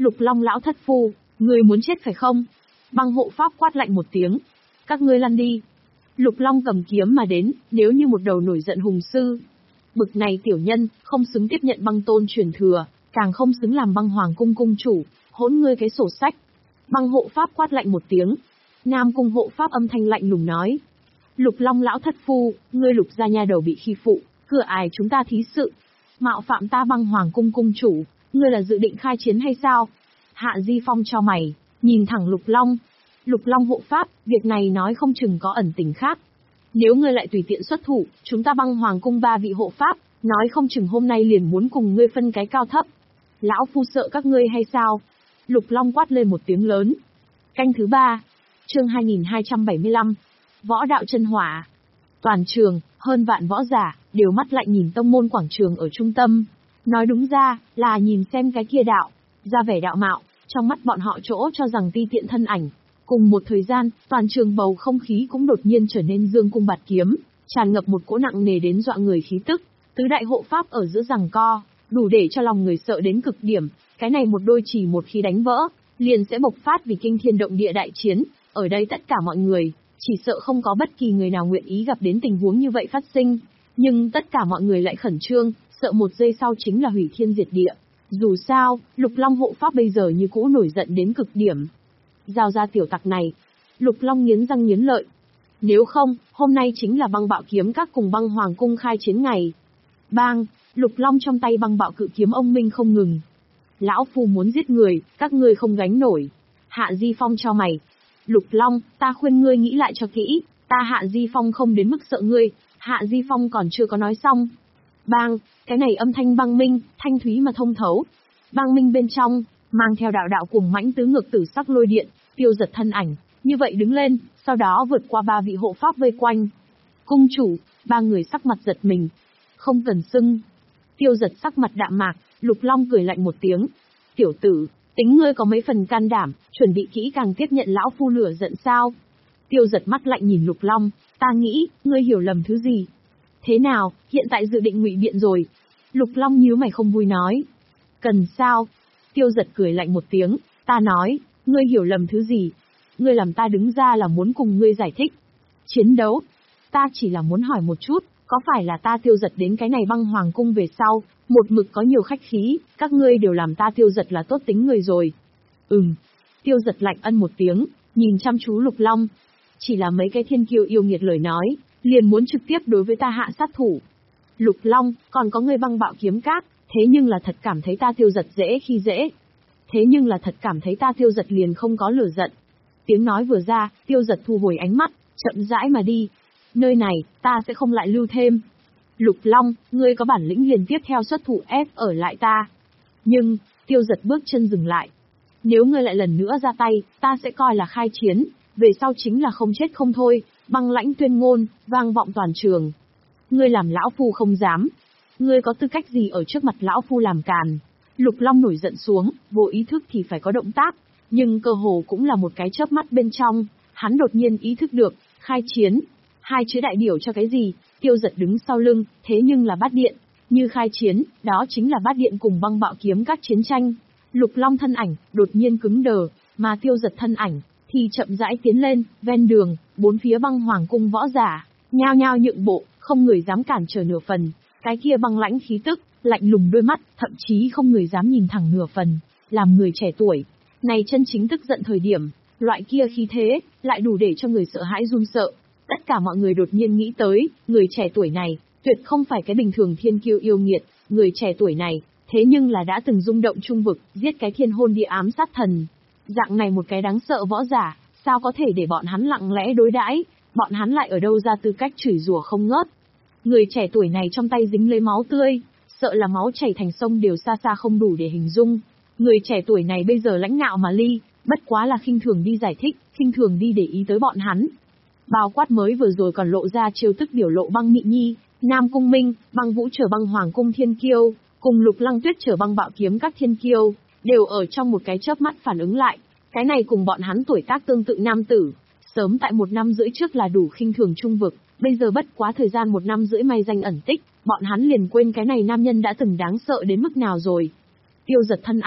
Lục Long lão thất phu, ngươi muốn chết phải không? Băng hộ pháp quát lạnh một tiếng. Các ngươi lăn đi. Lục Long cầm kiếm mà đến, nếu như một đầu nổi giận hùng sư. Bực này tiểu nhân, không xứng tiếp nhận băng tôn truyền thừa, càng không xứng làm băng hoàng cung cung chủ, hỗn ngươi cái sổ sách. Băng hộ pháp quát lạnh một tiếng. Nam cung hộ pháp âm thanh lạnh lùng nói. Lục Long lão thất phu, ngươi Lục gia nha đầu bị khi phụ, cửa ải chúng ta thí sự. Mạo phạm ta băng hoàng cung cung chủ, ngươi là dự định khai chiến hay sao? Hạ Di Phong cho mày, nhìn thẳng Lục Long. Lục Long hộ pháp, việc này nói không chừng có ẩn tình khác. Nếu ngươi lại tùy tiện xuất thủ, chúng ta băng hoàng cung ba vị hộ pháp, nói không chừng hôm nay liền muốn cùng ngươi phân cái cao thấp. Lão phu sợ các ngươi hay sao? Lục Long quát lên một tiếng lớn. Canh thứ ba, chương hai nghìn hai trăm bảy mươi lăm, võ đạo chân hỏa. Toàn trường, hơn vạn võ giả, đều mắt lạnh nhìn tông môn quảng trường ở trung tâm. Nói đúng ra, là nhìn xem cái kia đạo, ra vẻ đạo mạo, trong mắt bọn họ chỗ cho rằng ti tiện thân ảnh. Cùng một thời gian, toàn trường bầu không khí cũng đột nhiên trở nên dương cung bạt kiếm, tràn ngập một cỗ nặng nề đến dọa người khí tức. Tứ đại hộ pháp ở giữa giằng co, đủ để cho lòng người sợ đến cực điểm. Cái này một đôi chỉ một khi đánh vỡ, liền sẽ bộc phát vì kinh thiên động địa đại chiến. Ở đây tất cả mọi người, chỉ sợ không có bất kỳ người nào nguyện ý gặp đến tình huống như vậy phát sinh. Nhưng tất cả mọi người lại khẩn trương, sợ một giây sau chính là hủy thiên diệt địa. Dù sao, Lục Long hộ pháp bây giờ như cũ nổi giận đến cực điểm. Giao ra tiểu tặc này. Lục Long nghiến răng nghiến lợi. Nếu không, hôm nay chính là băng bạo kiếm các cùng băng hoàng cung khai chiến ngày. Bang, Lục Long trong tay băng bạo cự kiếm ông minh không ngừng. Lão phu muốn giết người, các ngươi không gánh nổi. Hạ Di Phong cho mày. Lục Long, ta khuyên ngươi nghĩ lại cho kỹ, ta Hạ Di Phong không đến mức sợ ngươi. Hạ Di Phong còn chưa có nói xong. Bang, cái này âm thanh băng minh, thanh thúy mà thông thấu. Băng minh bên trong, mang theo đạo đạo cùng mãnh tứ ngược tử sắc lôi điện, Tiêu Giật thân ảnh, như vậy đứng lên, sau đó vượt qua ba vị hộ pháp vây quanh. Cung chủ, ba người sắc mặt giật mình. Không cần xưng. Tiêu Giật sắc mặt đạm mạc, Lục Long cười lạnh một tiếng. Tiểu tử, tính ngươi có mấy phần can đảm, chuẩn bị kỹ càng tiếp nhận lão phu lửa giận sao? Tiêu Giật mắt lạnh nhìn Lục Long, ta nghĩ, ngươi hiểu lầm thứ gì? Thế nào, hiện tại dự định ngụy biện rồi? Lục Long nhíu mày không vui nói. Cần sao? Tiêu Giật cười lạnh một tiếng, ta nói, ngươi hiểu lầm thứ gì? Ngươi làm ta đứng ra là muốn cùng ngươi giải thích. Chiến đấu? Ta chỉ là muốn hỏi một chút, có phải là ta Tiêu Giật đến cái này băng hoàng cung về sau, một mực có nhiều khách khí, các ngươi đều làm ta Tiêu Giật là tốt tính người rồi. Ừm. Tiêu Giật lạnh ân một tiếng, nhìn chăm chú Lục Long. Chỉ là mấy cái thiên kiêu yêu nghiệt lời nói, liền muốn trực tiếp đối với ta hạ sát thủ. Lục Long, còn có người băng bạo kiếm cát, thế nhưng là thật cảm thấy ta Tiêu Giật dễ khi dễ. Thế nhưng là thật cảm thấy ta Tiêu Giật liền không có lửa giận. Tiếng nói vừa ra, Tiêu Giật thu hồi ánh mắt, chậm rãi mà đi. Nơi này, ta sẽ không lại lưu thêm. Lục Long, ngươi có bản lĩnh liền tiếp theo xuất thủ ép ở lại ta. Nhưng, Tiêu Giật bước chân dừng lại. Nếu ngươi lại lần nữa ra tay, ta sẽ coi là khai chiến, về sau chính là không chết không thôi, băng lãnh tuyên ngôn, vang vọng toàn trường. Ngươi làm lão phu không dám. Ngươi có tư cách gì ở trước mặt lão phu làm càn? Lục Long nổi giận xuống, vô ý thức thì phải có động tác, nhưng cơ hồ cũng là một cái chớp mắt bên trong, hắn đột nhiên ý thức được, khai chiến. Hai chữ đại biểu cho cái gì? Tiêu Giật đứng sau lưng, thế nhưng là bát điện. Như khai chiến, đó chính là bát điện cùng băng bạo kiếm các chiến tranh. Lục Long thân ảnh, đột nhiên cứng đờ, mà Tiêu Giật thân ảnh, thì chậm rãi tiến lên, ven đường, bốn phía băng hoàng cung võ giả, nhao nhao nhượng bộ, không người dám cản trở nửa phần. Cái kia băng lãnh khí tức, lạnh lùng đôi mắt, thậm chí không người dám nhìn thẳng nửa phần. Làm người trẻ tuổi, này chân chính tức giận thời điểm, loại kia khí thế, lại đủ để cho người sợ hãi run sợ. Tất cả mọi người đột nhiên nghĩ tới, người trẻ tuổi này, tuyệt không phải cái bình thường thiên kiêu yêu nghiệt, người trẻ tuổi này, thế nhưng là đã từng rung động trung vực, giết cái thiên hôn địa ám sát thần. Dạng này một cái đáng sợ võ giả, sao có thể để bọn hắn lặng lẽ đối đãi, bọn hắn lại ở đâu ra tư cách chửi rủa không ngớt. Người trẻ tuổi này trong tay dính lấy máu tươi, sợ là máu chảy thành sông đều xa xa không đủ để hình dung. Người trẻ tuổi này bây giờ lãnh ngạo mà ly, bất quá là khinh thường đi giải thích, khinh thường đi để ý tới bọn hắn. Bao quát mới vừa rồi còn lộ ra chiêu thức biểu lộ băng mị nhi, Nam Cung Minh, băng vũ trở băng hoàng cung thiên kiêu, cùng Lục Lăng Tuyết trở băng bạo kiếm các thiên kiêu, đều ở trong một cái chớp mắt phản ứng lại. Cái này cùng bọn hắn tuổi tác tương tự nam tử, sớm tại một năm rưỡi trước là đủ khinh thường trung vực, bây giờ bất quá thời gian một năm rưỡi may danh ẩn tích, bọn hắn liền quên cái này nam nhân đã từng đáng sợ đến mức nào rồi. Tiêu Giật thân ảnh,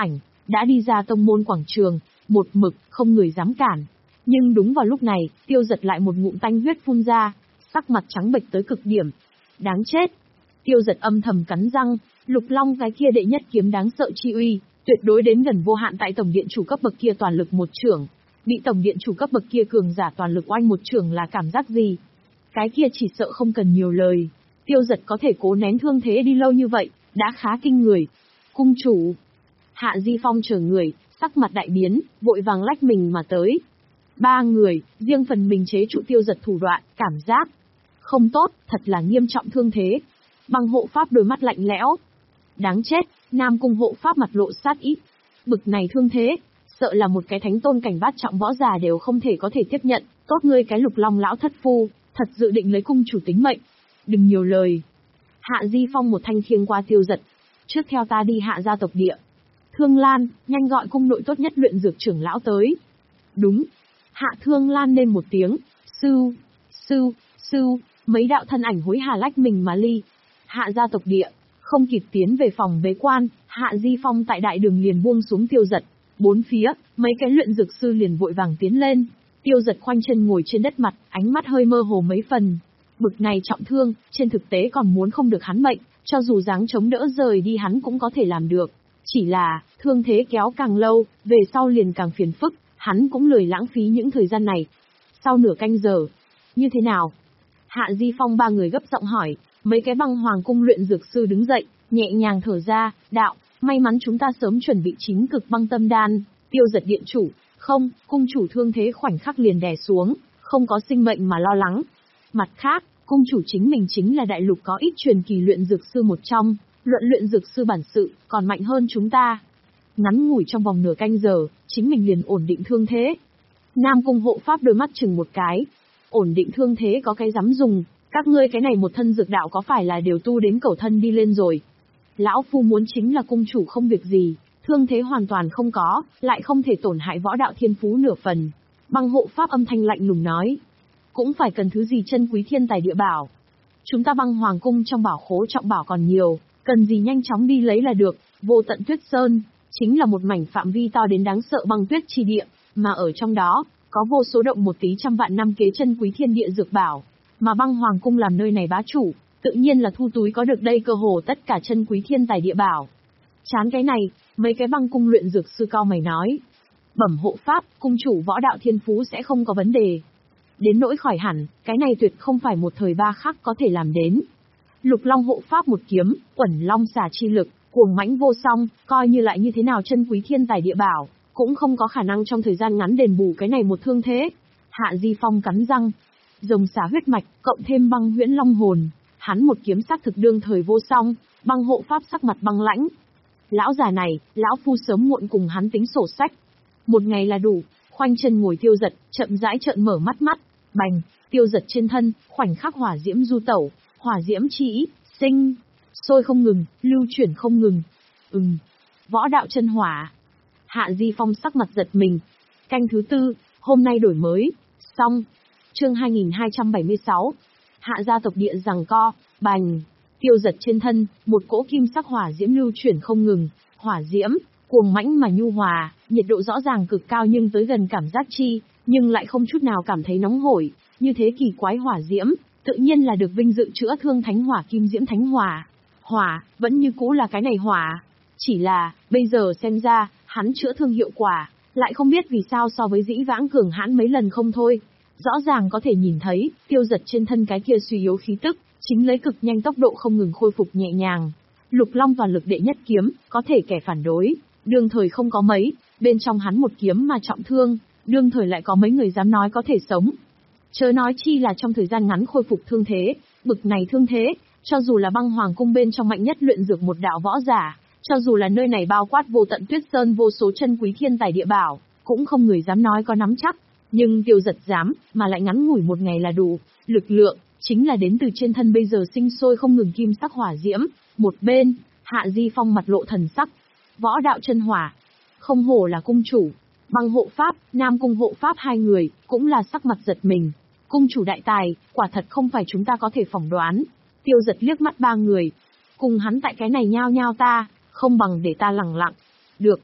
đã đi ra tông môn quảng trường, một mực, không người dám cản. Nhưng đúng vào lúc này, Tiêu Giật lại một ngụm tanh huyết phun ra, sắc mặt trắng bệch tới cực điểm. Đáng chết! Tiêu Giật âm thầm cắn răng, Lục Long cái kia đệ nhất kiếm đáng sợ chi uy, tuyệt đối đến gần vô hạn tại tổng điện chủ cấp bậc kia toàn lực một chưởng. Bị tổng điện chủ cấp bậc kia cường giả toàn lực oanh một chưởng là cảm giác gì? Cái kia chỉ sợ không cần nhiều lời. Tiêu Giật có thể cố nén thương thế đi lâu như vậy, đã khá kinh người. Cung chủ! Hạ Di Phong chờ người, sắc mặt đại biến, vội vàng lách mình mà tới. Ba người, riêng phần mình chế trụ Tiêu Giật thủ đoạn, cảm giác không tốt, thật là nghiêm trọng thương thế. Băng hộ pháp đôi mắt lạnh lẽo. Đáng chết, Nam Cung hộ pháp mặt lộ sát ý. Bực này thương thế, sợ là một cái thánh tôn cảnh bát trọng võ già đều không thể có thể tiếp nhận. Tốt ngươi cái Lục Long lão thất phu, thật dự định lấy cung chủ tính mệnh. Đừng nhiều lời. Hạ Di Phong một thanh khiêng qua Tiêu Giật. Trước theo ta đi hạ gia tộc địa. Thương Lan, nhanh gọi cung nội tốt nhất luyện dược trưởng lão tới. Đúng. Hạ Thương Lan lên một tiếng. Sưu, sưu, sưu, mấy đạo thân ảnh hối hả lách mình mà ly. Hạ gia tộc địa, không kịp tiến về phòng bế quan, Hạ Di Phong tại đại đường liền buông xuống Tiêu Giật. Bốn phía, mấy cái luyện dược sư liền vội vàng tiến lên. Tiêu Giật khoanh chân ngồi trên đất mặt, ánh mắt hơi mơ hồ mấy phần. Bực này trọng thương, trên thực tế còn muốn không được hắn mệnh, cho dù dáng chống đỡ rời đi hắn cũng có thể làm được. Chỉ là, thương thế kéo càng lâu, về sau liền càng phiền phức, hắn cũng lười lãng phí những thời gian này. Sau nửa canh giờ, như thế nào? Hạ Di Phong ba người gấp giọng hỏi, mấy cái băng hoàng cung luyện dược sư đứng dậy, nhẹ nhàng thở ra, đạo, may mắn chúng ta sớm chuẩn bị chín cực băng tâm đan. Tiêu Giật điện chủ, không, cung chủ thương thế khoảnh khắc liền đè xuống, không có sinh mệnh mà lo lắng. Mặt khác, cung chủ chính mình chính là đại lục có ít truyền kỳ luyện dược sư một trong, luận luyện dược sư bản sự, còn mạnh hơn chúng ta. Ngắn ngủi trong vòng nửa canh giờ, chính mình liền ổn định thương thế. Nam Cung hộ pháp đôi mắt chừng một cái. Ổn định thương thế có cái dám dùng, các ngươi cái này một thân dược đạo có phải là đều tu đến cẩu thân đi lên rồi. Lão phu muốn chính là cung chủ không việc gì, thương thế hoàn toàn không có, lại không thể tổn hại võ đạo thiên phú nửa phần. Băng hộ pháp âm thanh lạnh lùng nói. Cũng phải cần thứ gì chân quý thiên tài địa bảo. Chúng ta băng hoàng cung trong bảo khố trọng bảo còn nhiều, cần gì nhanh chóng đi lấy là được. Vô tận tuyết sơn, chính là một mảnh phạm vi to đến đáng sợ băng tuyết chi địa, mà ở trong đó, có vô số động một tí trăm vạn năm kế chân quý thiên địa dược bảo. Mà băng hoàng cung làm nơi này bá chủ, tự nhiên là thu túi có được đây cơ hồ tất cả chân quý thiên tài địa bảo. Chán cái này, mấy cái băng cung luyện dược sư cao mày nói. Bẩm hộ pháp, cung chủ võ đạo thiên phú sẽ không có vấn đề. Đến nỗi khỏi hẳn, cái này tuyệt không phải một thời ba khắc có thể làm đến. Lục Long hộ pháp một kiếm, uẩn long xà chi lực, cuồng mãnh vô song, coi như lại như thế nào chân quý thiên tài địa bảo, cũng không có khả năng trong thời gian ngắn đền bù cái này một thương thế. Hạ Di Phong cắn răng, rồng xà huyết mạch, cộng thêm băng huyễn long hồn, hắn một kiếm sắc thực đương thời vô song, băng hộ pháp sắc mặt băng lãnh. Lão già này, lão phu sớm muộn cùng hắn tính sổ sách. Một ngày là đủ. Khoanh chân ngồi Tiêu Giật, chậm rãi trợn mở mắt mắt, bành, Tiêu Giật trên thân, khoảnh khắc hỏa diễm du tẩu, hỏa diễm chi, sinh, sôi không ngừng, lưu chuyển không ngừng. Ừm, võ đạo chân hỏa. Hạ Di Phong sắc mặt giật mình. Canh thứ tư, hôm nay đổi mới, xong. Chương hai nghìn hai trăm bảy mươi sáu. Hạ gia tộc địa giằng co, bành, Tiêu Giật trên thân, một cỗ kim sắc hỏa diễm lưu chuyển không ngừng, hỏa diễm cuồng mãnh mà nhu hòa, nhiệt độ rõ ràng cực cao nhưng tới gần cảm giác chi, nhưng lại không chút nào cảm thấy nóng hổi, như thế kỳ quái hỏa diễm, tự nhiên là được vinh dự chữa thương thánh hỏa kim diễm thánh hỏa. Hỏa, vẫn như cũ là cái này hỏa. Chỉ là, bây giờ xem ra, hắn chữa thương hiệu quả, lại không biết vì sao so với dĩ vãng cường hãn mấy lần không thôi. Rõ ràng có thể nhìn thấy, Tiêu Giật trên thân cái kia suy yếu khí tức, chính lấy cực nhanh tốc độ không ngừng khôi phục nhẹ nhàng. Lục Long toàn lực đệ nhất kiếm, có thể kẻ phản đối. Đương thời không có mấy, bên trong hắn một kiếm mà trọng thương, đương thời lại có mấy người dám nói có thể sống. Chớ nói chi là trong thời gian ngắn khôi phục thương thế, bực này thương thế, cho dù là băng hoàng cung bên trong mạnh nhất luyện dược một đạo võ giả, cho dù là nơi này bao quát vô tận tuyết sơn vô số chân quý thiên tài địa bảo, cũng không người dám nói có nắm chắc. Nhưng Tiêu Giật dám, mà lại ngắn ngủi một ngày là đủ, lực lượng, chính là đến từ trên thân bây giờ sinh sôi không ngừng kim sắc hỏa diễm. Một bên, Hạ Di Phong mặt lộ thần sắc. Võ đạo chân hỏa, không hổ là cung chủ. Băng hộ pháp, Nam Cung hộ pháp hai người, cũng là sắc mặt giật mình. Cung chủ đại tài, quả thật không phải chúng ta có thể phỏng đoán. Tiêu Giật liếc mắt ba người. Cùng hắn tại cái này nhao nhao ta, không bằng để ta lẳng lặng. Được.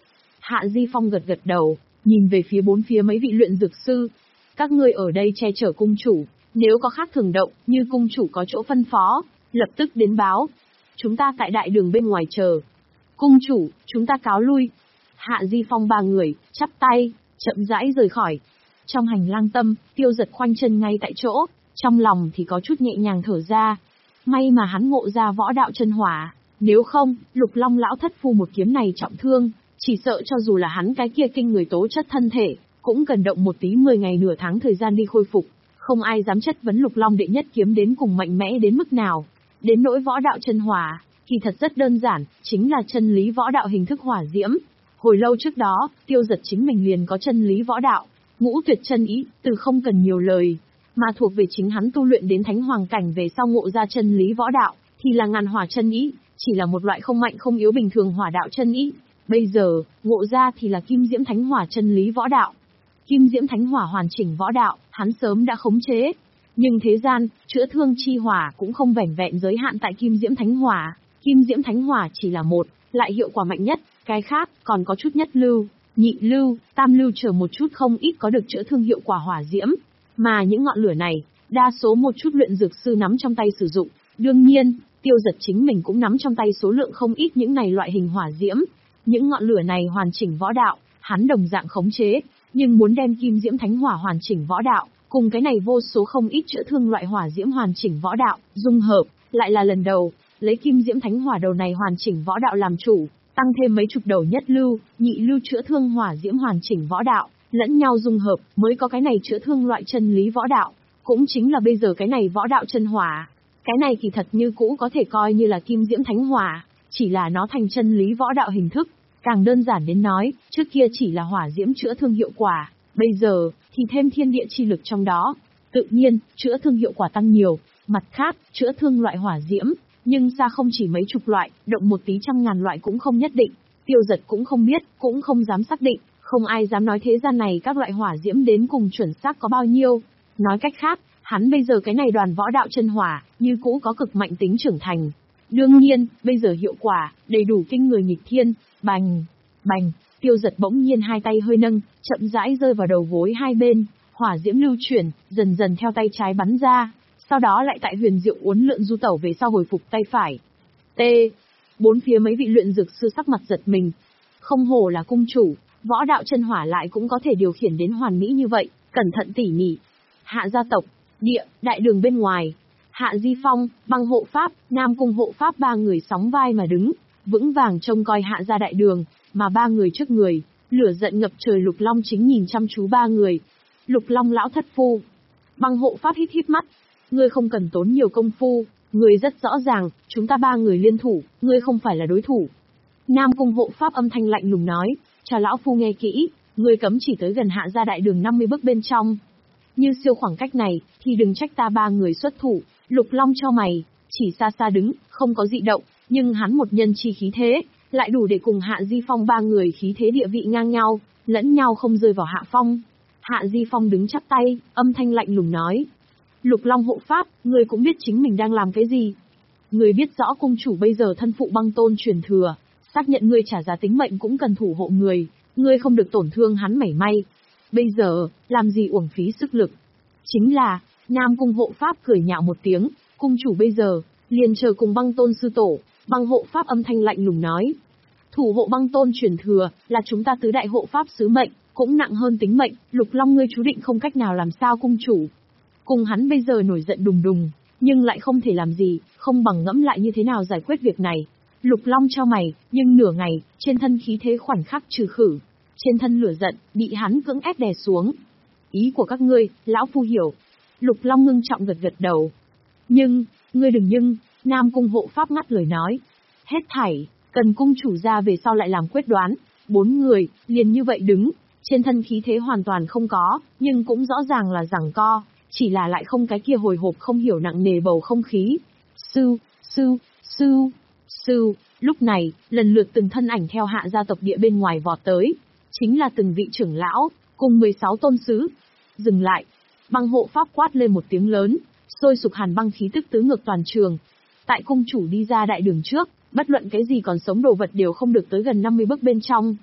Hạ Di Phong gật gật đầu, nhìn về phía bốn phía mấy vị luyện dược sư. Các ngươi ở đây che chở cung chủ, nếu có khác thường động, như cung chủ có chỗ phân phó, lập tức đến báo. Chúng ta tại đại đường bên ngoài chờ. Cung chủ, chúng ta cáo lui. Hạ Di Phong ba người, chắp tay, chậm rãi rời khỏi. Trong hành lang tâm, Tiêu Giật khoanh chân ngay tại chỗ, trong lòng thì có chút nhẹ nhàng thở ra. May mà hắn ngộ ra võ đạo chân hỏa, nếu không, Lục Long lão thất phu một kiếm này trọng thương, chỉ sợ cho dù là hắn cái kia kinh người tố chất thân thể, cũng cần động một tí mười ngày nửa tháng thời gian đi khôi phục, không ai dám chất vấn Lục Long đệ nhất kiếm đến cùng mạnh mẽ đến mức nào. Đến nỗi võ đạo chân hỏa, thì thật rất đơn giản, chính là chân lý võ đạo hình thức hỏa diễm. Hồi lâu trước đó, Tiêu Giật chính mình liền có chân lý võ đạo, ngũ tuyệt chân ý, từ không cần nhiều lời, mà thuộc về chính hắn tu luyện đến thánh hoàng cảnh về sau ngộ ra chân lý võ đạo, thì là ngàn hỏa chân ý, chỉ là một loại không mạnh không yếu bình thường hỏa đạo chân ý. Bây giờ, ngộ ra thì là kim diễm thánh hỏa chân lý võ đạo. Kim diễm thánh hỏa hoàn chỉnh võ đạo, hắn sớm đã khống chế. Nhưng thế gian, chữa thương chi hỏa cũng không vẻn vẹn giới hạn tại kim diễm thánh hỏa. Kim diễm thánh hỏa chỉ là một, lại hiệu quả mạnh nhất, cái khác còn có chút nhất lưu, nhị lưu, tam lưu chờ một chút không ít có được chữa thương hiệu quả hỏa diễm. Mà những ngọn lửa này, đa số một chút luyện dược sư nắm trong tay sử dụng. Đương nhiên, Tiêu Giật chính mình cũng nắm trong tay số lượng không ít những này loại hình hỏa diễm. Những ngọn lửa này hoàn chỉnh võ đạo, hắn đồng dạng khống chế, nhưng muốn đem kim diễm thánh hỏa hoàn chỉnh võ đạo, cùng cái này vô số không ít chữa thương loại hỏa diễm hoàn chỉnh võ đạo, dung hợp, lại là lần đầu, lấy kim diễm thánh hỏa đầu này hoàn chỉnh võ đạo làm chủ, tăng thêm mấy chục đầu nhất lưu, nhị lưu chữa thương hỏa diễm hoàn chỉnh võ đạo, lẫn nhau dung hợp, mới có cái này chữa thương loại chân lý võ đạo, cũng chính là bây giờ cái này võ đạo chân hỏa. Cái này kỳ thật như cũ có thể coi như là kim diễm thánh hỏa, chỉ là nó thành chân lý võ đạo hình thức. Càng đơn giản đến nói, trước kia chỉ là hỏa diễm chữa thương hiệu quả, bây giờ, thì thêm thiên địa chi lực trong đó. Tự nhiên, chữa thương hiệu quả tăng nhiều, mặt khác, chữa thương loại hỏa diễm, nhưng xa không chỉ mấy chục loại, động một tí trăm ngàn loại cũng không nhất định. Tiêu Giật cũng không biết, cũng không dám xác định, không ai dám nói thế gian này các loại hỏa diễm đến cùng chuẩn xác có bao nhiêu. Nói cách khác, hắn bây giờ cái này đoàn võ đạo chân hỏa, như cũ có cực mạnh tính trưởng thành. Đương nhiên, bây giờ hiệu quả, đầy đủ kinh người nghịch thiên, bành, bành, Tiêu Giật bỗng nhiên hai tay hơi nâng, chậm rãi rơi vào đầu gối hai bên, hỏa diễm lưu chuyển, dần dần theo tay trái bắn ra, sau đó lại tại huyền diệu uốn lượn du tẩu về sau hồi phục tay phải. T. Bốn phía mấy vị luyện dược sư sắc mặt giật mình. Không hổ là cung chủ, võ đạo chân hỏa lại cũng có thể điều khiển đến hoàn mỹ như vậy, cẩn thận tỉ mỉ. Hạ gia tộc, địa, đại đường bên ngoài. Hạ Di Phong, Băng hộ pháp, Nam cung hộ pháp ba người sóng vai mà đứng, vững vàng trông coi hạ gia đại đường, mà ba người trước người, lửa giận ngập trời Lục Long chính nhìn chăm chú ba người. Lục Long lão thất phu. Băng hộ pháp hít hít mắt. Ngươi không cần tốn nhiều công phu, ngươi rất rõ ràng, chúng ta ba người liên thủ, ngươi không phải là đối thủ. Nam cung hộ pháp âm thanh lạnh lùng nói, cho lão phu nghe kỹ, ngươi cấm chỉ tới gần hạ gia đại đường năm mươi bước bên trong. Như siêu khoảng cách này, thì đừng trách ta ba người xuất thủ. Lục Long cho mày, chỉ xa xa đứng, không có dị động, nhưng hắn một nhân chi khí thế, lại đủ để cùng Hạ Di Phong ba người khí thế địa vị ngang nhau, lẫn nhau không rơi vào hạ phong. Hạ Di Phong đứng chắp tay, âm thanh lạnh lùng nói. Lục Long hộ pháp, ngươi cũng biết chính mình đang làm cái gì. Ngươi biết rõ cung chủ bây giờ thân phụ băng tôn truyền thừa, xác nhận ngươi trả giá tính mệnh cũng cần thủ hộ người, ngươi không được tổn thương hắn mảy may. Bây giờ, làm gì uổng phí sức lực. Chính là, Nam cung hộ pháp cười nhạo một tiếng, cung chủ bây giờ, liền chờ cùng băng tôn sư tổ. Băng hộ pháp âm thanh lạnh lùng nói. Thủ hộ băng tôn truyền thừa, là chúng ta tứ đại hộ pháp sứ mệnh, cũng nặng hơn tính mệnh, Lục Long ngươi chú định không cách nào làm sao cung chủ. Cùng hắn bây giờ nổi giận đùng đùng, nhưng lại không thể làm gì, không bằng ngẫm lại như thế nào giải quyết việc này. Lục Long cho mày, nhưng nửa ngày, trên thân khí thế khoảnh khắc trừ khử. Trên thân lửa giận, bị hắn cưỡng ép đè xuống. Ý của các ngươi, lão phu hiểu. Lục Long ngưng trọng gật gật đầu. Nhưng, ngươi đừng nhưng, Nam cung hộ pháp ngắt lời nói. Hết thảy, cần cung chủ ra về sau lại làm quyết đoán. Bốn người, liền như vậy đứng, trên thân khí thế hoàn toàn không có, nhưng cũng rõ ràng là giằng co, chỉ là lại không cái kia hồi hộp không hiểu nặng nề bầu không khí. Sư, sư, sư, sư, lúc này, lần lượt từng thân ảnh theo hạ gia tộc địa bên ngoài vọt tới. Chính là từng vị trưởng lão, cùng mười sáu tôn sứ. Dừng lại, băng hộ pháp quát lên một tiếng lớn, sôi sục hàn băng khí tức tứ ngược toàn trường. Tại cung chủ đi ra đại đường trước, bất luận cái gì còn sống đồ vật đều không được tới gần năm mươi bước bên trong.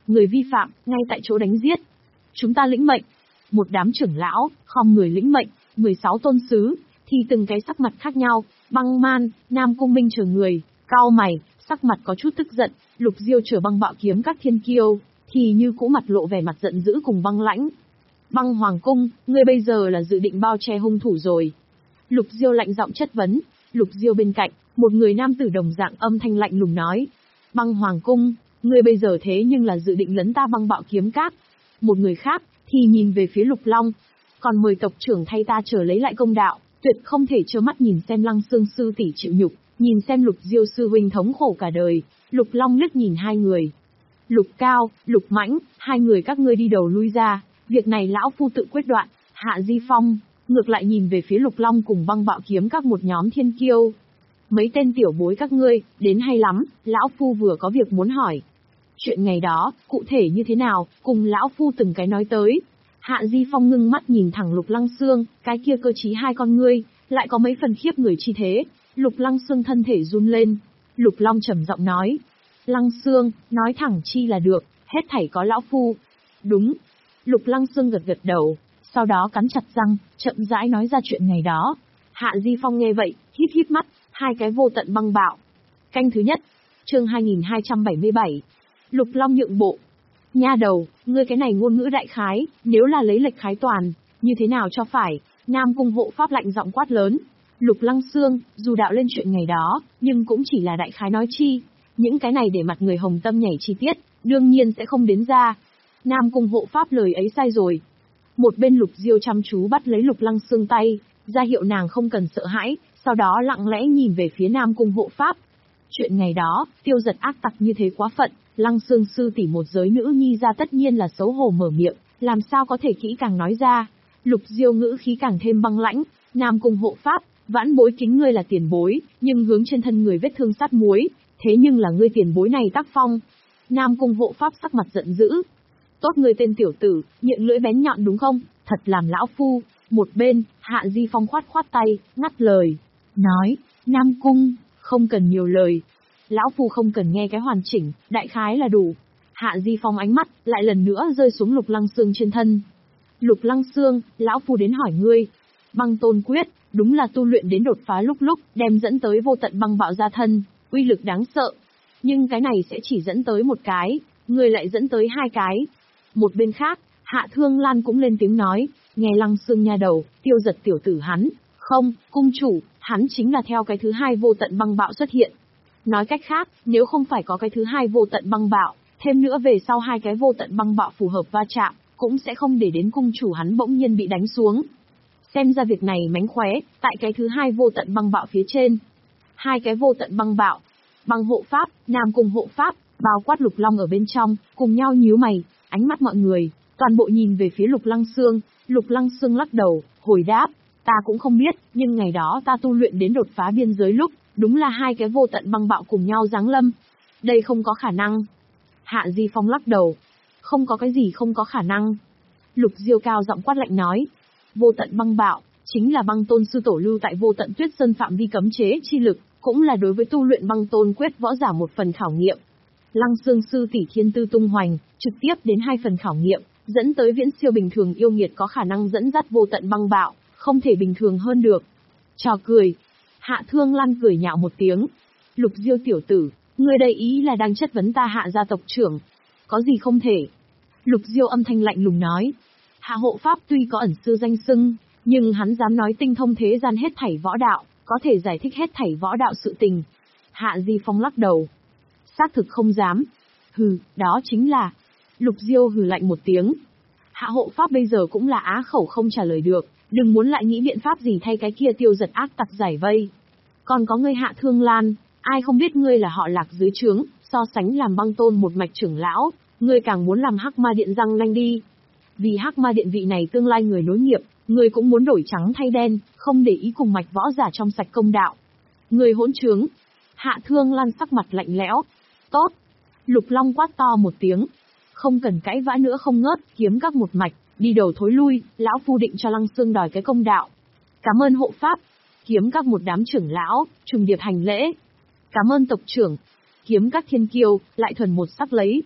người vi phạm, ngay tại chỗ đánh giết. Chúng ta lĩnh mệnh. Một đám trưởng lão, khom người lĩnh mệnh, mười sáu tôn sứ, thì từng cái sắc mặt khác nhau, Băng Man, Nam Cung Minh chờ người, cau mày, sắc mặt có chút tức giận, Lục Diêu chờ băng bạo kiếm các thiên kiêu, thì như cũ mặt lộ vẻ mặt giận dữ cùng băng lãnh. Băng Hoàng Cung, ngươi bây giờ là dự định bao che hung thủ rồi. Lục Diêu lạnh giọng chất vấn, Lục Diêu bên cạnh, một người nam tử đồng dạng âm thanh lạnh lùng nói. Băng Hoàng Cung, ngươi bây giờ thế nhưng là dự định lấn ta băng bạo kiếm các. Một người khác, thì nhìn về phía Lục Long. Còn mời tộc trưởng thay ta chờ lấy lại công đạo, tuyệt không thể trơ mắt nhìn xem Lăng Xương sư tỷ chịu nhục, nhìn xem Lục Diêu sư huynh thống khổ cả đời. Lục Long liếc nhìn hai người. Lục Cao, Lục Mãnh, hai người các ngươi đi đầu lui ra, việc này lão phu tự quyết đoạn. Hạ Di Phong, ngược lại nhìn về phía Lục Long cùng băng bạo kiếm các một nhóm thiên kiêu. Mấy tên tiểu bối các ngươi, đến hay lắm, lão phu vừa có việc muốn hỏi. Chuyện ngày đó, cụ thể như thế nào, cùng lão phu từng cái nói tới. Hạ Di Phong ngưng mắt nhìn thẳng Lục Lăng Xương, cái kia cơ trí hai con ngươi, lại có mấy phần khiếp người chi thế. Lục Lăng Xương thân thể run lên. Lục Long trầm giọng nói. Lăng Xương, nói thẳng chi là được, hết thảy có lão phu. Đúng. Lục Lăng Xương gật gật đầu, sau đó cắn chặt răng, chậm rãi nói ra chuyện ngày đó. Hạ Di Phong nghe vậy, híp híp mắt, hai cái vô tận băng bạo. Canh thứ nhất, chương hai nghìn hai trăm bảy mươi bảy. Lục Long nhượng bộ. Nha đầu, ngươi cái này ngôn ngữ đại khái, nếu là lấy lệch khái toàn, như thế nào cho phải? Nam Cung hộ pháp lạnh giọng quát lớn. Lục Lăng Xương, dù đạo lên chuyện ngày đó, nhưng cũng chỉ là đại khái nói chi. Những cái này để mặt người hồng tâm nhảy chi tiết, đương nhiên sẽ không đến ra. Nam Cung hộ pháp lời ấy sai rồi. Một bên Lục Diêu chăm chú bắt lấy Lục Lăng Xương tay, ra hiệu nàng không cần sợ hãi, sau đó lặng lẽ nhìn về phía Nam Cung hộ pháp. Chuyện ngày đó, tiêu giật ác tặc như thế quá phận, Lăng Xương sư tỷ một giới nữ nhi ra tất nhiên là xấu hổ mở miệng, làm sao có thể kỹ càng nói ra. Lục Diêu ngữ khí càng thêm băng lãnh, Nam Cung hộ pháp, vãn bối kính ngươi là tiền bối, nhưng hướng trên thân người vết thương sát muối, thế nhưng là ngươi tiền bối này tác phong. Nam Cung hộ pháp sắc mặt giận dữ. Tốt ngươi tên tiểu tử, miệng lưỡi bén nhọn đúng không, thật làm lão phu. Một bên, Hạ Di Phong khoát khoát tay, ngắt lời. Nói, Nam Cung, không cần nhiều lời. Lão phu không cần nghe cái hoàn chỉnh, đại khái là đủ. Hạ Di Phong ánh mắt, lại lần nữa rơi xuống Lục Lăng Xương trên thân. Lục Lăng Xương, lão phu đến hỏi ngươi. Băng tôn quyết, đúng là tu luyện đến đột phá lúc lúc, đem dẫn tới vô tận băng bạo ra thân, uy lực đáng sợ. Nhưng cái này sẽ chỉ dẫn tới một cái, ngươi lại dẫn tới hai cái. Một bên khác, Hạ Thương Lan cũng lên tiếng nói, nghe Lăng Xương nha đầu, tiêu giật tiểu tử hắn. Không, cung chủ, hắn chính là theo cái thứ hai vô tận băng bạo xuất hiện. Nói cách khác, nếu không phải có cái thứ hai vô tận băng bạo, thêm nữa về sau hai cái vô tận băng bạo phù hợp va chạm, cũng sẽ không để đến cung chủ hắn bỗng nhiên bị đánh xuống. Xem ra việc này mánh khóe, tại cái thứ hai vô tận băng bạo phía trên. Hai cái vô tận băng bạo, băng hộ pháp, Nam Cung hộ pháp, bao quát Lục Long ở bên trong, cùng nhau nhíu mày, ánh mắt mọi người, toàn bộ nhìn về phía Lục Lăng Xương. Lục Lăng Xương lắc đầu, hồi đáp, ta cũng không biết, nhưng ngày đó ta tu luyện đến đột phá biên giới lúc, đúng là hai cái vô tận băng bạo cùng nhau giáng lâm. Đây không có khả năng. Hạ Di Phong lắc đầu. Không có cái gì không có khả năng. Lục Diêu cao giọng quát lạnh nói. Vô tận băng bạo, chính là băng tôn sư tổ lưu tại vô tận tuyết sơn phạm vi cấm chế chi lực, cũng là đối với tu luyện băng tôn quyết võ giả một phần khảo nghiệm. Lăng Xương sư tỷ thiên tư tung hoành, trực tiếp đến hai phần khảo nghiệm, dẫn tới viễn siêu bình thường yêu nghiệt có khả năng dẫn dắt vô tận băng bạo, không thể bình thường hơn được. Trò cười. Hạ Thương Lan cười nhạo một tiếng. Lục Diêu tiểu tử, ngươi đây ý là đang chất vấn ta Hạ gia tộc trưởng. Có gì không thể? Lục Diêu âm thanh lạnh lùng nói. Hạ hộ pháp tuy có ẩn sư danh xưng, nhưng hắn dám nói tinh thông thế gian hết thảy võ đạo, có thể giải thích hết thảy võ đạo sự tình. Hạ Di Phong lắc đầu. Xác thực không dám. Hừ, đó chính là... Lục Diêu hừ lạnh một tiếng. Hạ hộ pháp bây giờ cũng là á khẩu không trả lời được, đừng muốn lại nghĩ biện pháp gì thay cái kia tiêu giật ác tặc giải vây. Còn có ngươi Hạ Thương Lan, ai không biết ngươi là họ Lạc dưới trướng, so sánh làm băng tôn một mạch trưởng lão, ngươi càng muốn làm Hắc Ma Điện răng nanh đi. Vì Hắc Ma Điện vị này tương lai người nối nghiệp, ngươi cũng muốn đổi trắng thay đen, không để ý cùng mạch võ giả trong sạch công đạo. Ngươi hỗn trướng. Hạ Thương Lan sắc mặt lạnh lẽo. Tốt. Lục Long quát to một tiếng. Không cần cãi vã nữa không ngớt, kiếm các một mạch, đi đầu thối lui, lão phu định cho Lăng Xương đòi cái công đạo. Cảm ơn hộ pháp. Kiếm các một đám trưởng lão, trùng điệp hành lễ. Cảm ơn tộc trưởng. Kiếm các thiên kiêu, lại thuần một sắc lấy.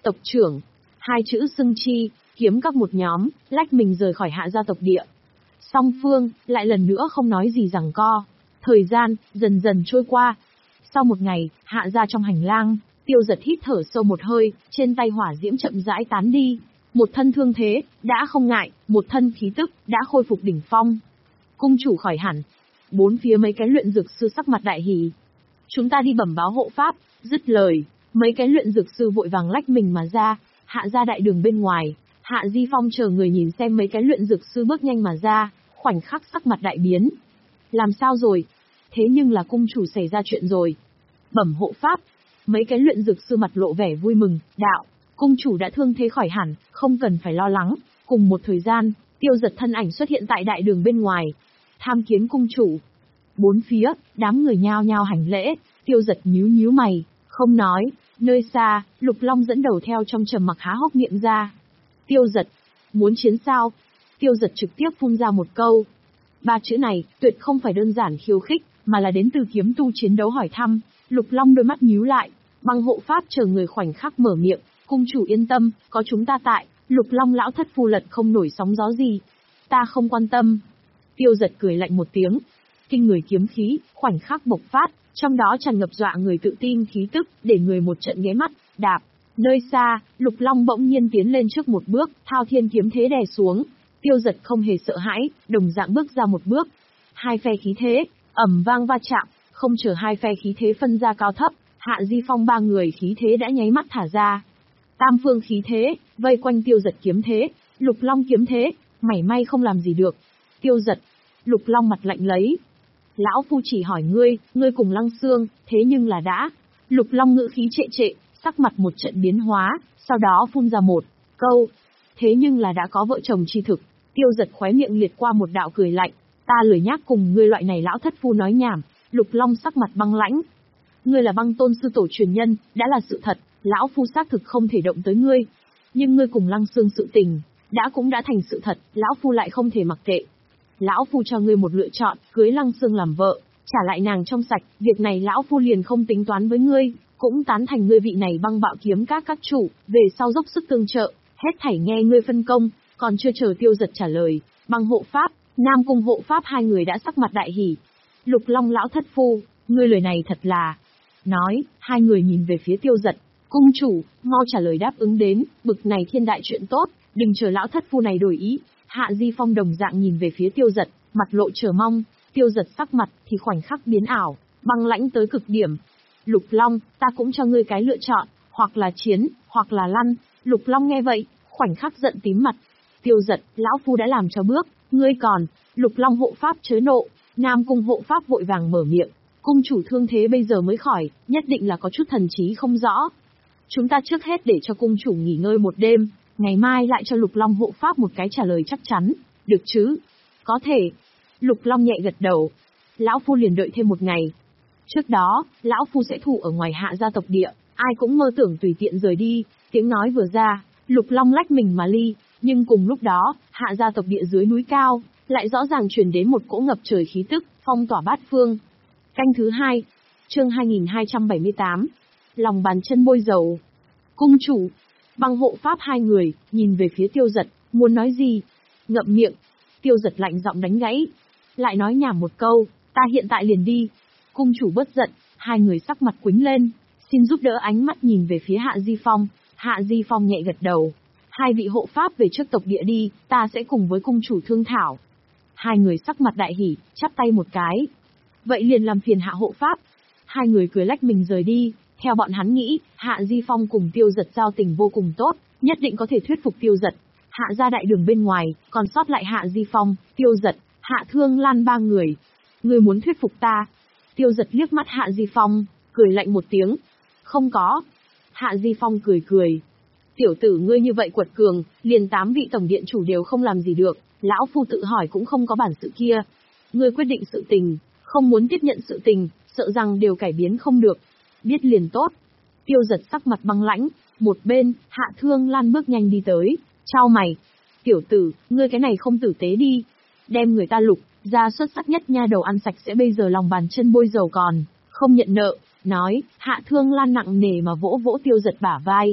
Tộc trưởng. Hai chữ xưng chi, kiếm các một nhóm, lách mình rời khỏi Hạ gia tộc địa. Song phương, lại lần nữa không nói gì giằng co. Thời gian, dần dần trôi qua. Sau một ngày, Hạ gia trong hành lang, Tiêu Giật hít thở sâu một hơi, trên tay hỏa diễm chậm rãi tán đi. Một thân thương thế, đã không ngại, một thân khí tức, đã khôi phục đỉnh phong. Cung chủ khỏi hẳn. Bốn phía mấy cái luyện dược sư sắc mặt đại hỉ. Chúng ta đi bẩm báo hộ pháp, dứt lời. Mấy cái luyện dược sư vội vàng lách mình mà ra, Hạ gia đại đường bên ngoài. Hạ Di Phong chờ người nhìn xem mấy cái luyện dược sư bước nhanh mà ra, khoảnh khắc sắc mặt đại biến. Làm sao rồi? Thế nhưng là cung chủ xảy ra chuyện rồi. Bẩm hộ pháp. Mấy cái luyện dược sư mặt lộ vẻ vui mừng, đạo. Cung chủ đã thương thế khỏi hẳn, không cần phải lo lắng. Cùng một thời gian, Tiêu Giật thân ảnh xuất hiện tại đại đường bên ngoài. Tham kiến cung chủ. Bốn phía, đám người nhao nhao hành lễ, Tiêu Giật nhíu nhíu mày, không nói. Nơi xa, Lục Long dẫn đầu theo trong trầm mặc há hốc miệng ra. Tiêu Giật, muốn chiến sao? Tiêu Giật trực tiếp phun ra một câu. Ba chữ này, tuyệt không phải đơn giản khiêu khích, mà là đến từ kiếm tu chiến đấu hỏi thăm. Lục Long đôi mắt nhíu lại, băng hộ pháp chờ người khoảnh khắc mở miệng. Cung chủ yên tâm, có chúng ta tại, Lục Long lão thất phu lật không nổi sóng gió gì. Ta không quan tâm. Tiêu Giật cười lạnh một tiếng. Kinh người kiếm khí, khoảnh khắc bộc phát, trong đó tràn ngập dọa người tự tin khí tức, để người một trận ghé mắt, đạp. Nơi xa, Lục Long bỗng nhiên tiến lên trước một bước, thao thiên kiếm thế đè xuống. Tiêu Giật không hề sợ hãi, đồng dạng bước ra một bước. Hai phe khí thế, ầm vang va chạm, không chờ hai phe khí thế phân ra cao thấp, Hạ Di Phong ba người khí thế đã nháy mắt thả ra. Tam phương khí thế, vây quanh Tiêu Giật kiếm thế, Lục Long kiếm thế, mảy may không làm gì được. Tiêu Giật, Lục Long mặt lạnh lấy. Lão phu chỉ hỏi ngươi, ngươi cùng Lăng Xương, thế nhưng là đã. Lục Long ngữ khí trệ trệ, sắc mặt một trận biến hóa, sau đó phun ra một câu. Thế nhưng là đã có vợ chồng chi thực. Tiêu Giật khóe miệng liệt qua một đạo cười lạnh. Ta lười nhác cùng ngươi loại này lão thất phu nói nhảm. Lục Long sắc mặt băng lãnh. Ngươi là băng tôn sư tổ truyền nhân, đã là sự thật, lão phu xác thực không thể động tới ngươi. Nhưng ngươi cùng Lăng Xương sự tình, đã cũng đã thành sự thật, lão phu lại không thể mặc kệ. Lão phu cho ngươi một lựa chọn, cưới Lăng Xương làm vợ, trả lại nàng trong sạch, việc này lão phu liền không tính toán với ngươi, cũng tán thành ngươi vị này băng bạo kiếm các các chủ, về sau dốc sức tương trợ, hết thảy nghe ngươi phân công. Còn chưa chờ Tiêu Giật trả lời, băng hộ pháp, Nam Cung hộ pháp hai người đã sắc mặt đại hỉ. Lục Long lão thất phu, ngươi lời này thật là... Nói, hai người nhìn về phía Tiêu Giật. Cung chủ, mau trả lời đáp ứng đến, bực này thiên đại chuyện tốt, đừng chờ lão thất phu này đổi ý. Hạ Di Phong đồng dạng nhìn về phía Tiêu Giật, mặt lộ chờ mong. Tiêu Giật sắc mặt thì khoảnh khắc biến ảo, băng lãnh tới cực điểm. Lục Long, ta cũng cho ngươi cái lựa chọn, hoặc là chiến, hoặc là lăn. Lục Long nghe vậy, khoảnh khắc giận tím mặt. Tiêu Giật, lão phu đã làm cho bước, ngươi còn. Lục Long hộ pháp chớ nộ. Nam Cung hộ pháp vội vàng mở miệng. Cung chủ thương thế bây giờ mới khỏi, nhất định là có chút thần trí không rõ. Chúng ta trước hết để cho cung chủ nghỉ ngơi một đêm, ngày mai lại cho Lục Long hộ pháp một cái trả lời chắc chắn, được chứ? Có thể. Lục Long nhẹ gật đầu. Lão phu liền đợi thêm một ngày. Trước đó, lão phu sẽ thủ ở ngoài Hạ gia tộc địa, ai cũng mơ tưởng tùy tiện rời đi. Tiếng nói vừa ra, Lục Long lách mình mà ly, nhưng cùng lúc đó, Hạ gia tộc địa dưới núi cao, lại rõ ràng truyền đến một cỗ ngập trời khí tức, phong tỏa bát phương. Canh thứ hai, chương hai nghìn hai trăm bảy mươi tám, lòng bàn chân bôi dầu. Cung chủ, băng hộ pháp hai người, nhìn về phía Tiêu Giật, muốn nói gì? Ngậm miệng. Tiêu Giật lạnh giọng đánh gãy. Lại nói nhảm một câu, ta hiện tại liền đi. Cung chủ bất giận, hai người sắc mặt quĩnh lên, xin giúp đỡ ánh mắt nhìn về phía Hạ Di Phong. Hạ Di Phong nhẹ gật đầu. Hai vị hộ pháp về trước tộc địa đi, ta sẽ cùng với cung chủ thương thảo. Hai người sắc mặt đại hỉ, chắp tay một cái. Vậy liền làm phiền Hạ hộ pháp. Hai người cười lách mình rời đi, theo bọn hắn nghĩ, Hạ Di Phong cùng Tiêu Giật giao tình vô cùng tốt, nhất định có thể thuyết phục Tiêu Giật. Hạ ra đại đường bên ngoài, còn sót lại Hạ Di Phong, Tiêu Giật, Hạ Thương Lan ba người. Người muốn thuyết phục ta? Tiêu Giật liếc mắt Hạ Di Phong, cười lạnh một tiếng. Không có. Hạ Di Phong cười cười. Tiểu tử ngươi như vậy quật cường, liền tám vị tổng điện chủ đều không làm gì được, lão phu tự hỏi cũng không có bản sự kia. Ngươi quyết định sự tình, không muốn tiếp nhận sự tình, sợ rằng đều cải biến không được. Biết liền tốt. Tiêu Giật sắc mặt băng lãnh, một bên, Hạ Thương Lan bước nhanh đi tới, chau mày. Tiểu tử, ngươi cái này không tử tế đi. Đem người ta lục, ra xuất sắc nhất nha đầu ăn sạch sẽ bây giờ lòng bàn chân bôi dầu còn, không nhận nợ. Nói, Hạ Thương Lan nặng nề mà vỗ vỗ Tiêu Giật bả vai.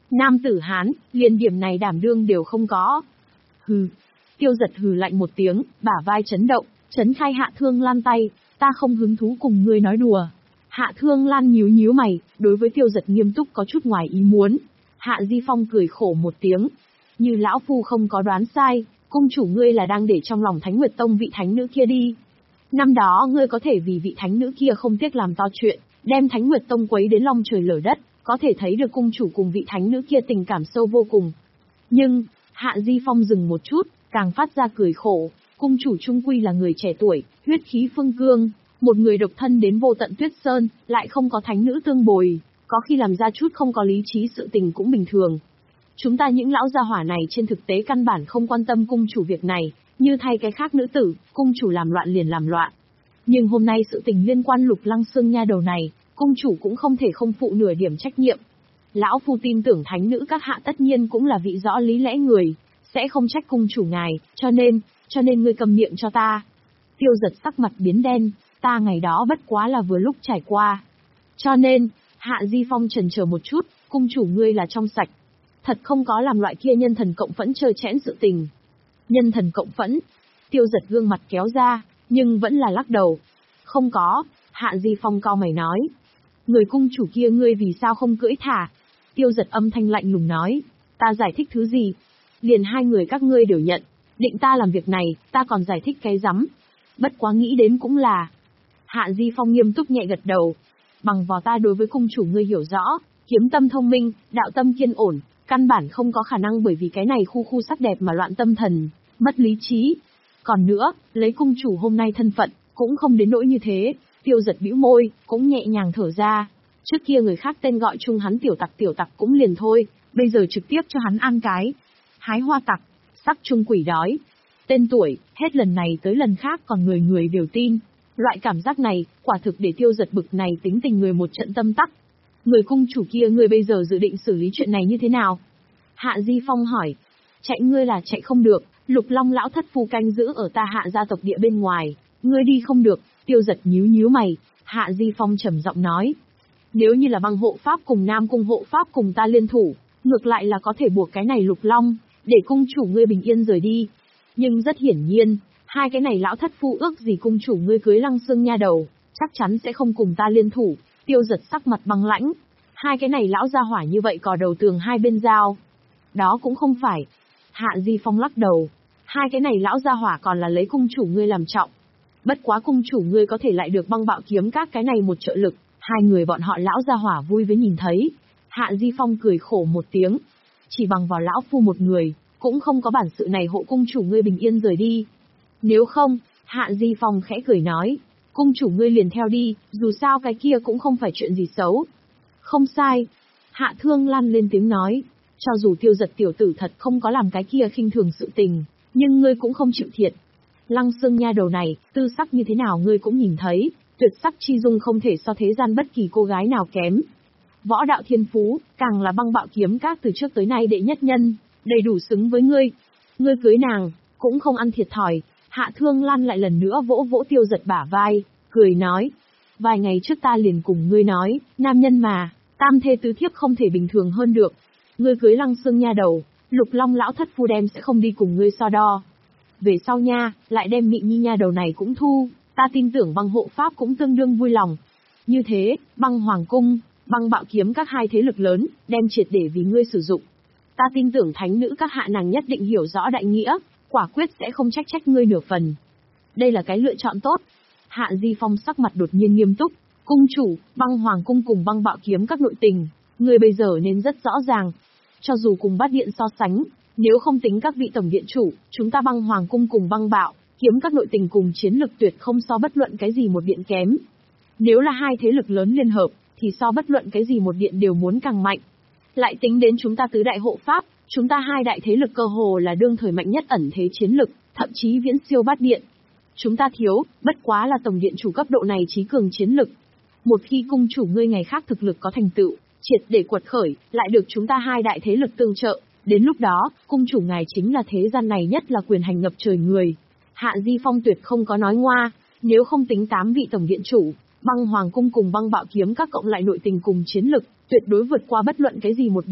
Nam tử Hán, liền điểm này đảm đương đều không có. Hừ. Tiêu Giật hừ lạnh một tiếng, bả vai chấn động, chấn khai Hạ Thương Lan tay, ta không hứng thú cùng ngươi nói đùa. Hạ Thương Lan nhíu nhíu mày, đối với Tiêu Giật nghiêm túc có chút ngoài ý muốn. Hạ Di Phong cười khổ một tiếng. Như lão phu không có đoán sai, cung chủ ngươi là đang để trong lòng Thánh Nguyệt Tông vị thánh nữ kia đi. Năm đó ngươi có thể vì vị thánh nữ kia không tiếc làm to chuyện, đem Thánh Nguyệt Tông quấy đến long trời lở đất, có thể thấy được cung chủ cùng vị thánh nữ kia tình cảm sâu vô cùng. Nhưng, Hạ Di Phong dừng một chút, càng phát ra cười khổ, cung chủ trung quy là người trẻ tuổi, huyết khí phương cương, một người độc thân đến vô tận Tuyết Sơn, lại không có thánh nữ tương bồi, có khi làm ra chút không có lý trí sự tình cũng bình thường. Chúng ta những lão gia hỏa này trên thực tế căn bản không quan tâm cung chủ việc này, như thay cái khác nữ tử, cung chủ làm loạn liền làm loạn. Nhưng hôm nay sự tình liên quan Lục Lăng Xương nha đầu này, cung chủ cũng không thể không phụ nửa điểm trách nhiệm. Lão phu tin tưởng thánh nữ các hạ tất nhiên cũng là vị rõ lý lẽ người, sẽ không trách cung chủ ngài, cho nên, cho nên ngươi cầm miệng cho ta. Tiêu Giật sắc mặt biến đen, ta ngày đó bất quá là vừa lúc trải qua. Cho nên, Hạ Di Phong chần chờ một chút, cung chủ ngươi là trong sạch. Thật không có làm loại kia nhân thần cộng phẫn trơ trẽn sự tình. Nhân thần cộng phẫn, Tiêu Giật gương mặt kéo ra, nhưng vẫn là lắc đầu. Không có, Hạ Di Phong cau mày nói. Người cung chủ kia ngươi vì sao không cưỡi thả? Tiêu Giật âm thanh lạnh lùng nói. Ta giải thích thứ gì? Liền hai người các ngươi đều nhận. Định ta làm việc này, ta còn giải thích cái rắm. Bất quá nghĩ đến cũng là. Hạ Di Phong nghiêm túc nhẹ gật đầu. Bằng vào ta đối với cung chủ ngươi hiểu rõ, kiếm tâm thông minh, đạo tâm kiên ổn, căn bản không có khả năng bởi vì cái này khu khu sắc đẹp mà loạn tâm thần, mất lý trí. Còn nữa, lấy cung chủ hôm nay thân phận, cũng không đến nỗi như thế. Tiêu Giật bĩu môi, cũng nhẹ nhàng thở ra. Trước kia người khác tên gọi chung hắn tiểu tặc tiểu tặc cũng liền thôi, bây giờ trực tiếp cho hắn an cái. Hái hoa tặc, sắc chung quỷ đói. Tên tuổi, hết lần này tới lần khác còn người người đều tin. Loại cảm giác này, quả thực để Tiêu Giật bực này tính tình người một trận tâm tắc. Người cung chủ kia người bây giờ dự định xử lý chuyện này như thế nào? Hạ Di Phong hỏi. Chạy ngươi là chạy không được, Lục Long lão thất phu canh giữ ở ta Hạ gia tộc địa bên ngoài, ngươi đi không được. Tiêu Giật nhíu nhíu mày, Hạ Di Phong trầm giọng nói. Nếu như là băng hộ pháp cùng Nam cung hộ pháp cùng ta liên thủ, ngược lại là có thể buộc cái này Lục Long, để cung chủ ngươi bình yên rời đi. Nhưng rất hiển nhiên, hai cái này lão thất phu ước gì cung chủ ngươi cưới Lăng Xương nha đầu, chắc chắn sẽ không cùng ta liên thủ. Tiêu Giật sắc mặt băng lãnh. Hai cái này lão gia hỏa như vậy cò đầu tường hai bên giao. Đó cũng không phải. Hạ Di Phong lắc đầu. Hai cái này lão gia hỏa còn là lấy cung chủ ngươi làm trọng. Bất quá cung chủ ngươi có thể lại được băng bạo kiếm các cái này một trợ lực. Hai người bọn họ lão gia hỏa vui với nhìn thấy. Hạ Di Phong cười khổ một tiếng. Chỉ bằng vào lão phu một người, cũng không có bản sự này hộ cung chủ ngươi bình yên rời đi. Nếu không, Hạ Di Phong khẽ cười nói. Cung chủ ngươi liền theo đi, dù sao cái kia cũng không phải chuyện gì xấu. Không sai. Hạ Thương Lan lên tiếng nói. Cho dù Tiêu Giật tiểu tử thật không có làm cái kia khinh thường sự tình, nhưng ngươi cũng không chịu thiệt. Lăng Xương nha đầu này, tư sắc như thế nào ngươi cũng nhìn thấy, tuyệt sắc chi dung không thể so thế gian bất kỳ cô gái nào kém. Võ đạo thiên phú, càng là băng bạo kiếm các từ trước tới nay đệ nhất nhân, đầy đủ xứng với ngươi. Ngươi cưới nàng, cũng không ăn thiệt thòi. Hạ Thương Lan lại lần nữa vỗ vỗ Tiêu Giật bả vai, cười nói. Vài ngày trước ta liền cùng ngươi nói, nam nhân mà, tam thê tứ thiếp không thể bình thường hơn được. Ngươi cưới Lăng Xương nha đầu, Lục Long lão thất phu đem sẽ không đi cùng ngươi so đo. Về sau nha, lại đem Mị Nhi nha đầu này cũng thu, ta tin tưởng băng hộ pháp cũng tương đương vui lòng. Như thế, băng hoàng cung, băng bạo kiếm các hai thế lực lớn, đem triệt để vì ngươi sử dụng. Ta tin tưởng thánh nữ các hạ nàng nhất định hiểu rõ đại nghĩa, quả quyết sẽ không trách trách ngươi nửa phần. Đây là cái lựa chọn tốt. Hạ Di Phong sắc mặt đột nhiên nghiêm túc. Cung chủ, băng hoàng cung cùng băng bạo kiếm các nội tình, người bây giờ nên rất rõ ràng. Cho dù cùng bát điện so sánh, nếu không tính các vị tổng điện chủ, chúng ta băng hoàng cung cùng băng bạo, kiếm các nội tình cùng chiến lực tuyệt không so bất luận cái gì một điện kém. Nếu là hai thế lực lớn liên hợp, thì so bất luận cái gì một điện đều muốn càng mạnh. Lại tính đến chúng ta tứ đại hộ pháp, chúng ta hai đại thế lực cơ hồ là đương thời mạnh nhất ẩn thế chiến lực, thậm chí viễn siêu bát điện. Chúng ta thiếu, bất quá là tổng điện chủ cấp độ này trí cường chiến lực. Một khi cung chủ ngươi ngày khác thực lực có thành tựu, triệt để quật khởi, lại được chúng ta hai đại thế lực tương trợ, đến lúc đó, cung chủ ngài chính là thế gian này nhất là quyền hành ngập trời người. Hạ Di Phong tuyệt không có nói ngoa, nếu không tính tám vị tổng điện chủ, băng hoàng cung cùng băng bạo kiếm các cộng lại nội tình cùng chiến lực, tuyệt đối vượt qua bất luận cái gì một điện,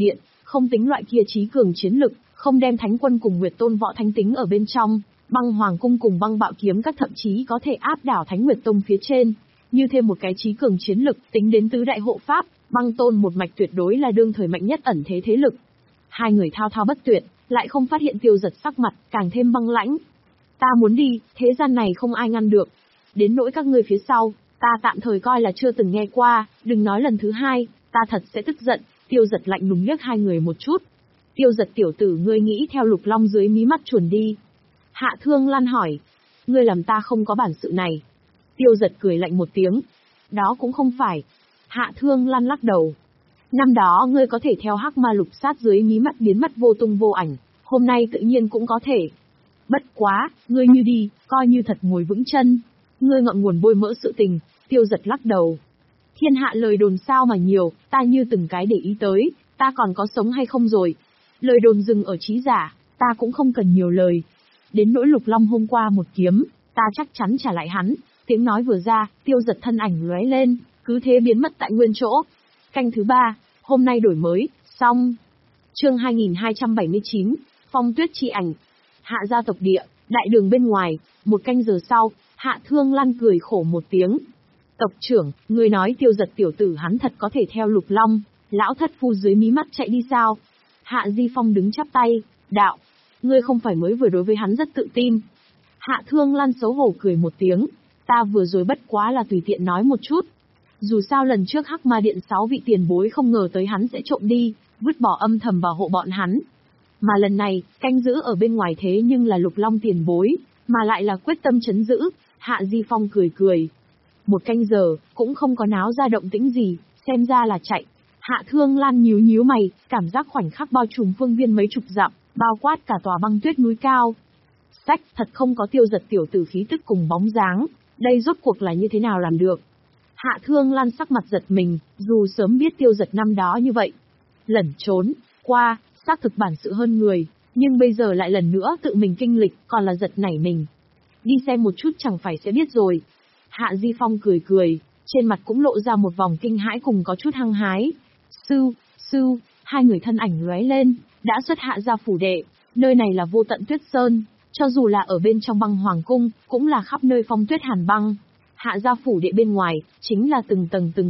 Không tính loại kia trí cường chiến lực, không đem Thánh Quân cùng Nguyệt Tôn Võ Thánh tính ở bên trong, Băng Hoàng Cung cùng Băng Bạo Kiếm các thậm chí có thể áp đảo Thánh Nguyệt Tông phía trên. Như thêm một cái trí cường chiến lực, tính đến tứ đại hộ pháp, Băng Tôn một mạch tuyệt đối là đương thời mạnh nhất ẩn thế thế lực. Hai người thao thao bất tuyệt, lại không phát hiện Tiêu Giật sắc mặt càng thêm băng lãnh. Ta muốn đi, thế gian này không ai ngăn được. Đến nỗi các ngươi phía sau, ta tạm thời coi là chưa từng nghe qua, đừng nói lần thứ hai, ta thật sẽ tức giận. Tiêu Giật lạnh lùng liếc hai người một chút. Tiêu Giật tiểu tử, ngươi nghĩ theo Lục Long dưới mí mắt chuồn đi? Hạ Thương Lan hỏi. Ngươi làm ta không có bản sự này. Tiêu Giật cười lạnh một tiếng. Đó cũng không phải. Hạ Thương Lan lắc đầu. Năm đó ngươi có thể theo Hắc Ma Lục Sát dưới mí mắt biến mất vô tung vô ảnh, hôm nay tự nhiên cũng có thể. Bất quá, ngươi như đi, coi như thật ngồi vững chân. Ngươi ngậm nguồn bôi mỡ sự tình. Tiêu Giật lắc đầu. Thiên hạ lời đồn sao mà nhiều, ta như từng cái để ý tới, ta còn có sống hay không rồi. Lời đồn dừng ở trí giả, ta cũng không cần nhiều lời. Đến nỗi Lục Long hôm qua một kiếm, ta chắc chắn trả lại hắn. Tiếng nói vừa ra, Tiêu Giật thân ảnh lóe lên, cứ thế biến mất tại nguyên chỗ. Canh thứ ba, hôm nay đổi mới, xong. Chương hai nghìn hai trăm bảy mươi chín, Phong Tuyết chi ảnh. Hạ gia tộc địa, đại đường bên ngoài, một canh giờ sau, Hạ Thương Lan cười khổ một tiếng. Tộc trưởng, ngươi nói Tiêu Giật tiểu tử hắn thật có thể theo Lục Long, lão thất phu dưới mí mắt chạy đi sao? Hạ Di Phong đứng chắp tay, đạo, ngươi không phải mới vừa đối với hắn rất tự tin. Hạ Thương Lan xấu hổ cười một tiếng, ta vừa rồi bất quá là tùy tiện nói một chút. Dù sao lần trước Hắc Ma Điện sáu vị tiền bối không ngờ tới hắn sẽ trộm đi, vứt bỏ âm thầm bảo hộ bọn hắn. Mà lần này, canh giữ ở bên ngoài thế nhưng là Lục Long tiền bối, mà lại là quyết tâm trấn giữ. Hạ Di Phong cười cười. Một canh giờ, cũng không có náo ra động tĩnh gì, xem ra là chạy. Hạ Thương Lan nhíu nhíu mày, cảm giác khoảnh khắc bao trùm phương viên mấy chục dặm, bao quát cả tòa băng tuyết núi cao. Sách, thật không có Tiêu Giật tiểu tử khí tức cùng bóng dáng, đây rốt cuộc là như thế nào làm được? Hạ Thương Lan sắc mặt giật mình, dù sớm biết Tiêu Giật năm đó như vậy. Lẩn trốn, qua, xác thực bản sự hơn người, nhưng bây giờ lại lần nữa tự mình kinh lịch, còn là giật nảy mình. Đi xem một chút chẳng phải sẽ biết rồi. Hạ Di Phong cười cười, trên mặt cũng lộ ra một vòng kinh hãi cùng có chút hăng hái. Sư, sư, hai người thân ảnh lóe lên, đã xuất Hạ gia phủ đệ, nơi này là vô tận tuyết sơn, cho dù là ở bên trong băng hoàng cung, cũng là khắp nơi phong tuyết hàn băng. Hạ gia phủ đệ bên ngoài, chính là từng tầng từng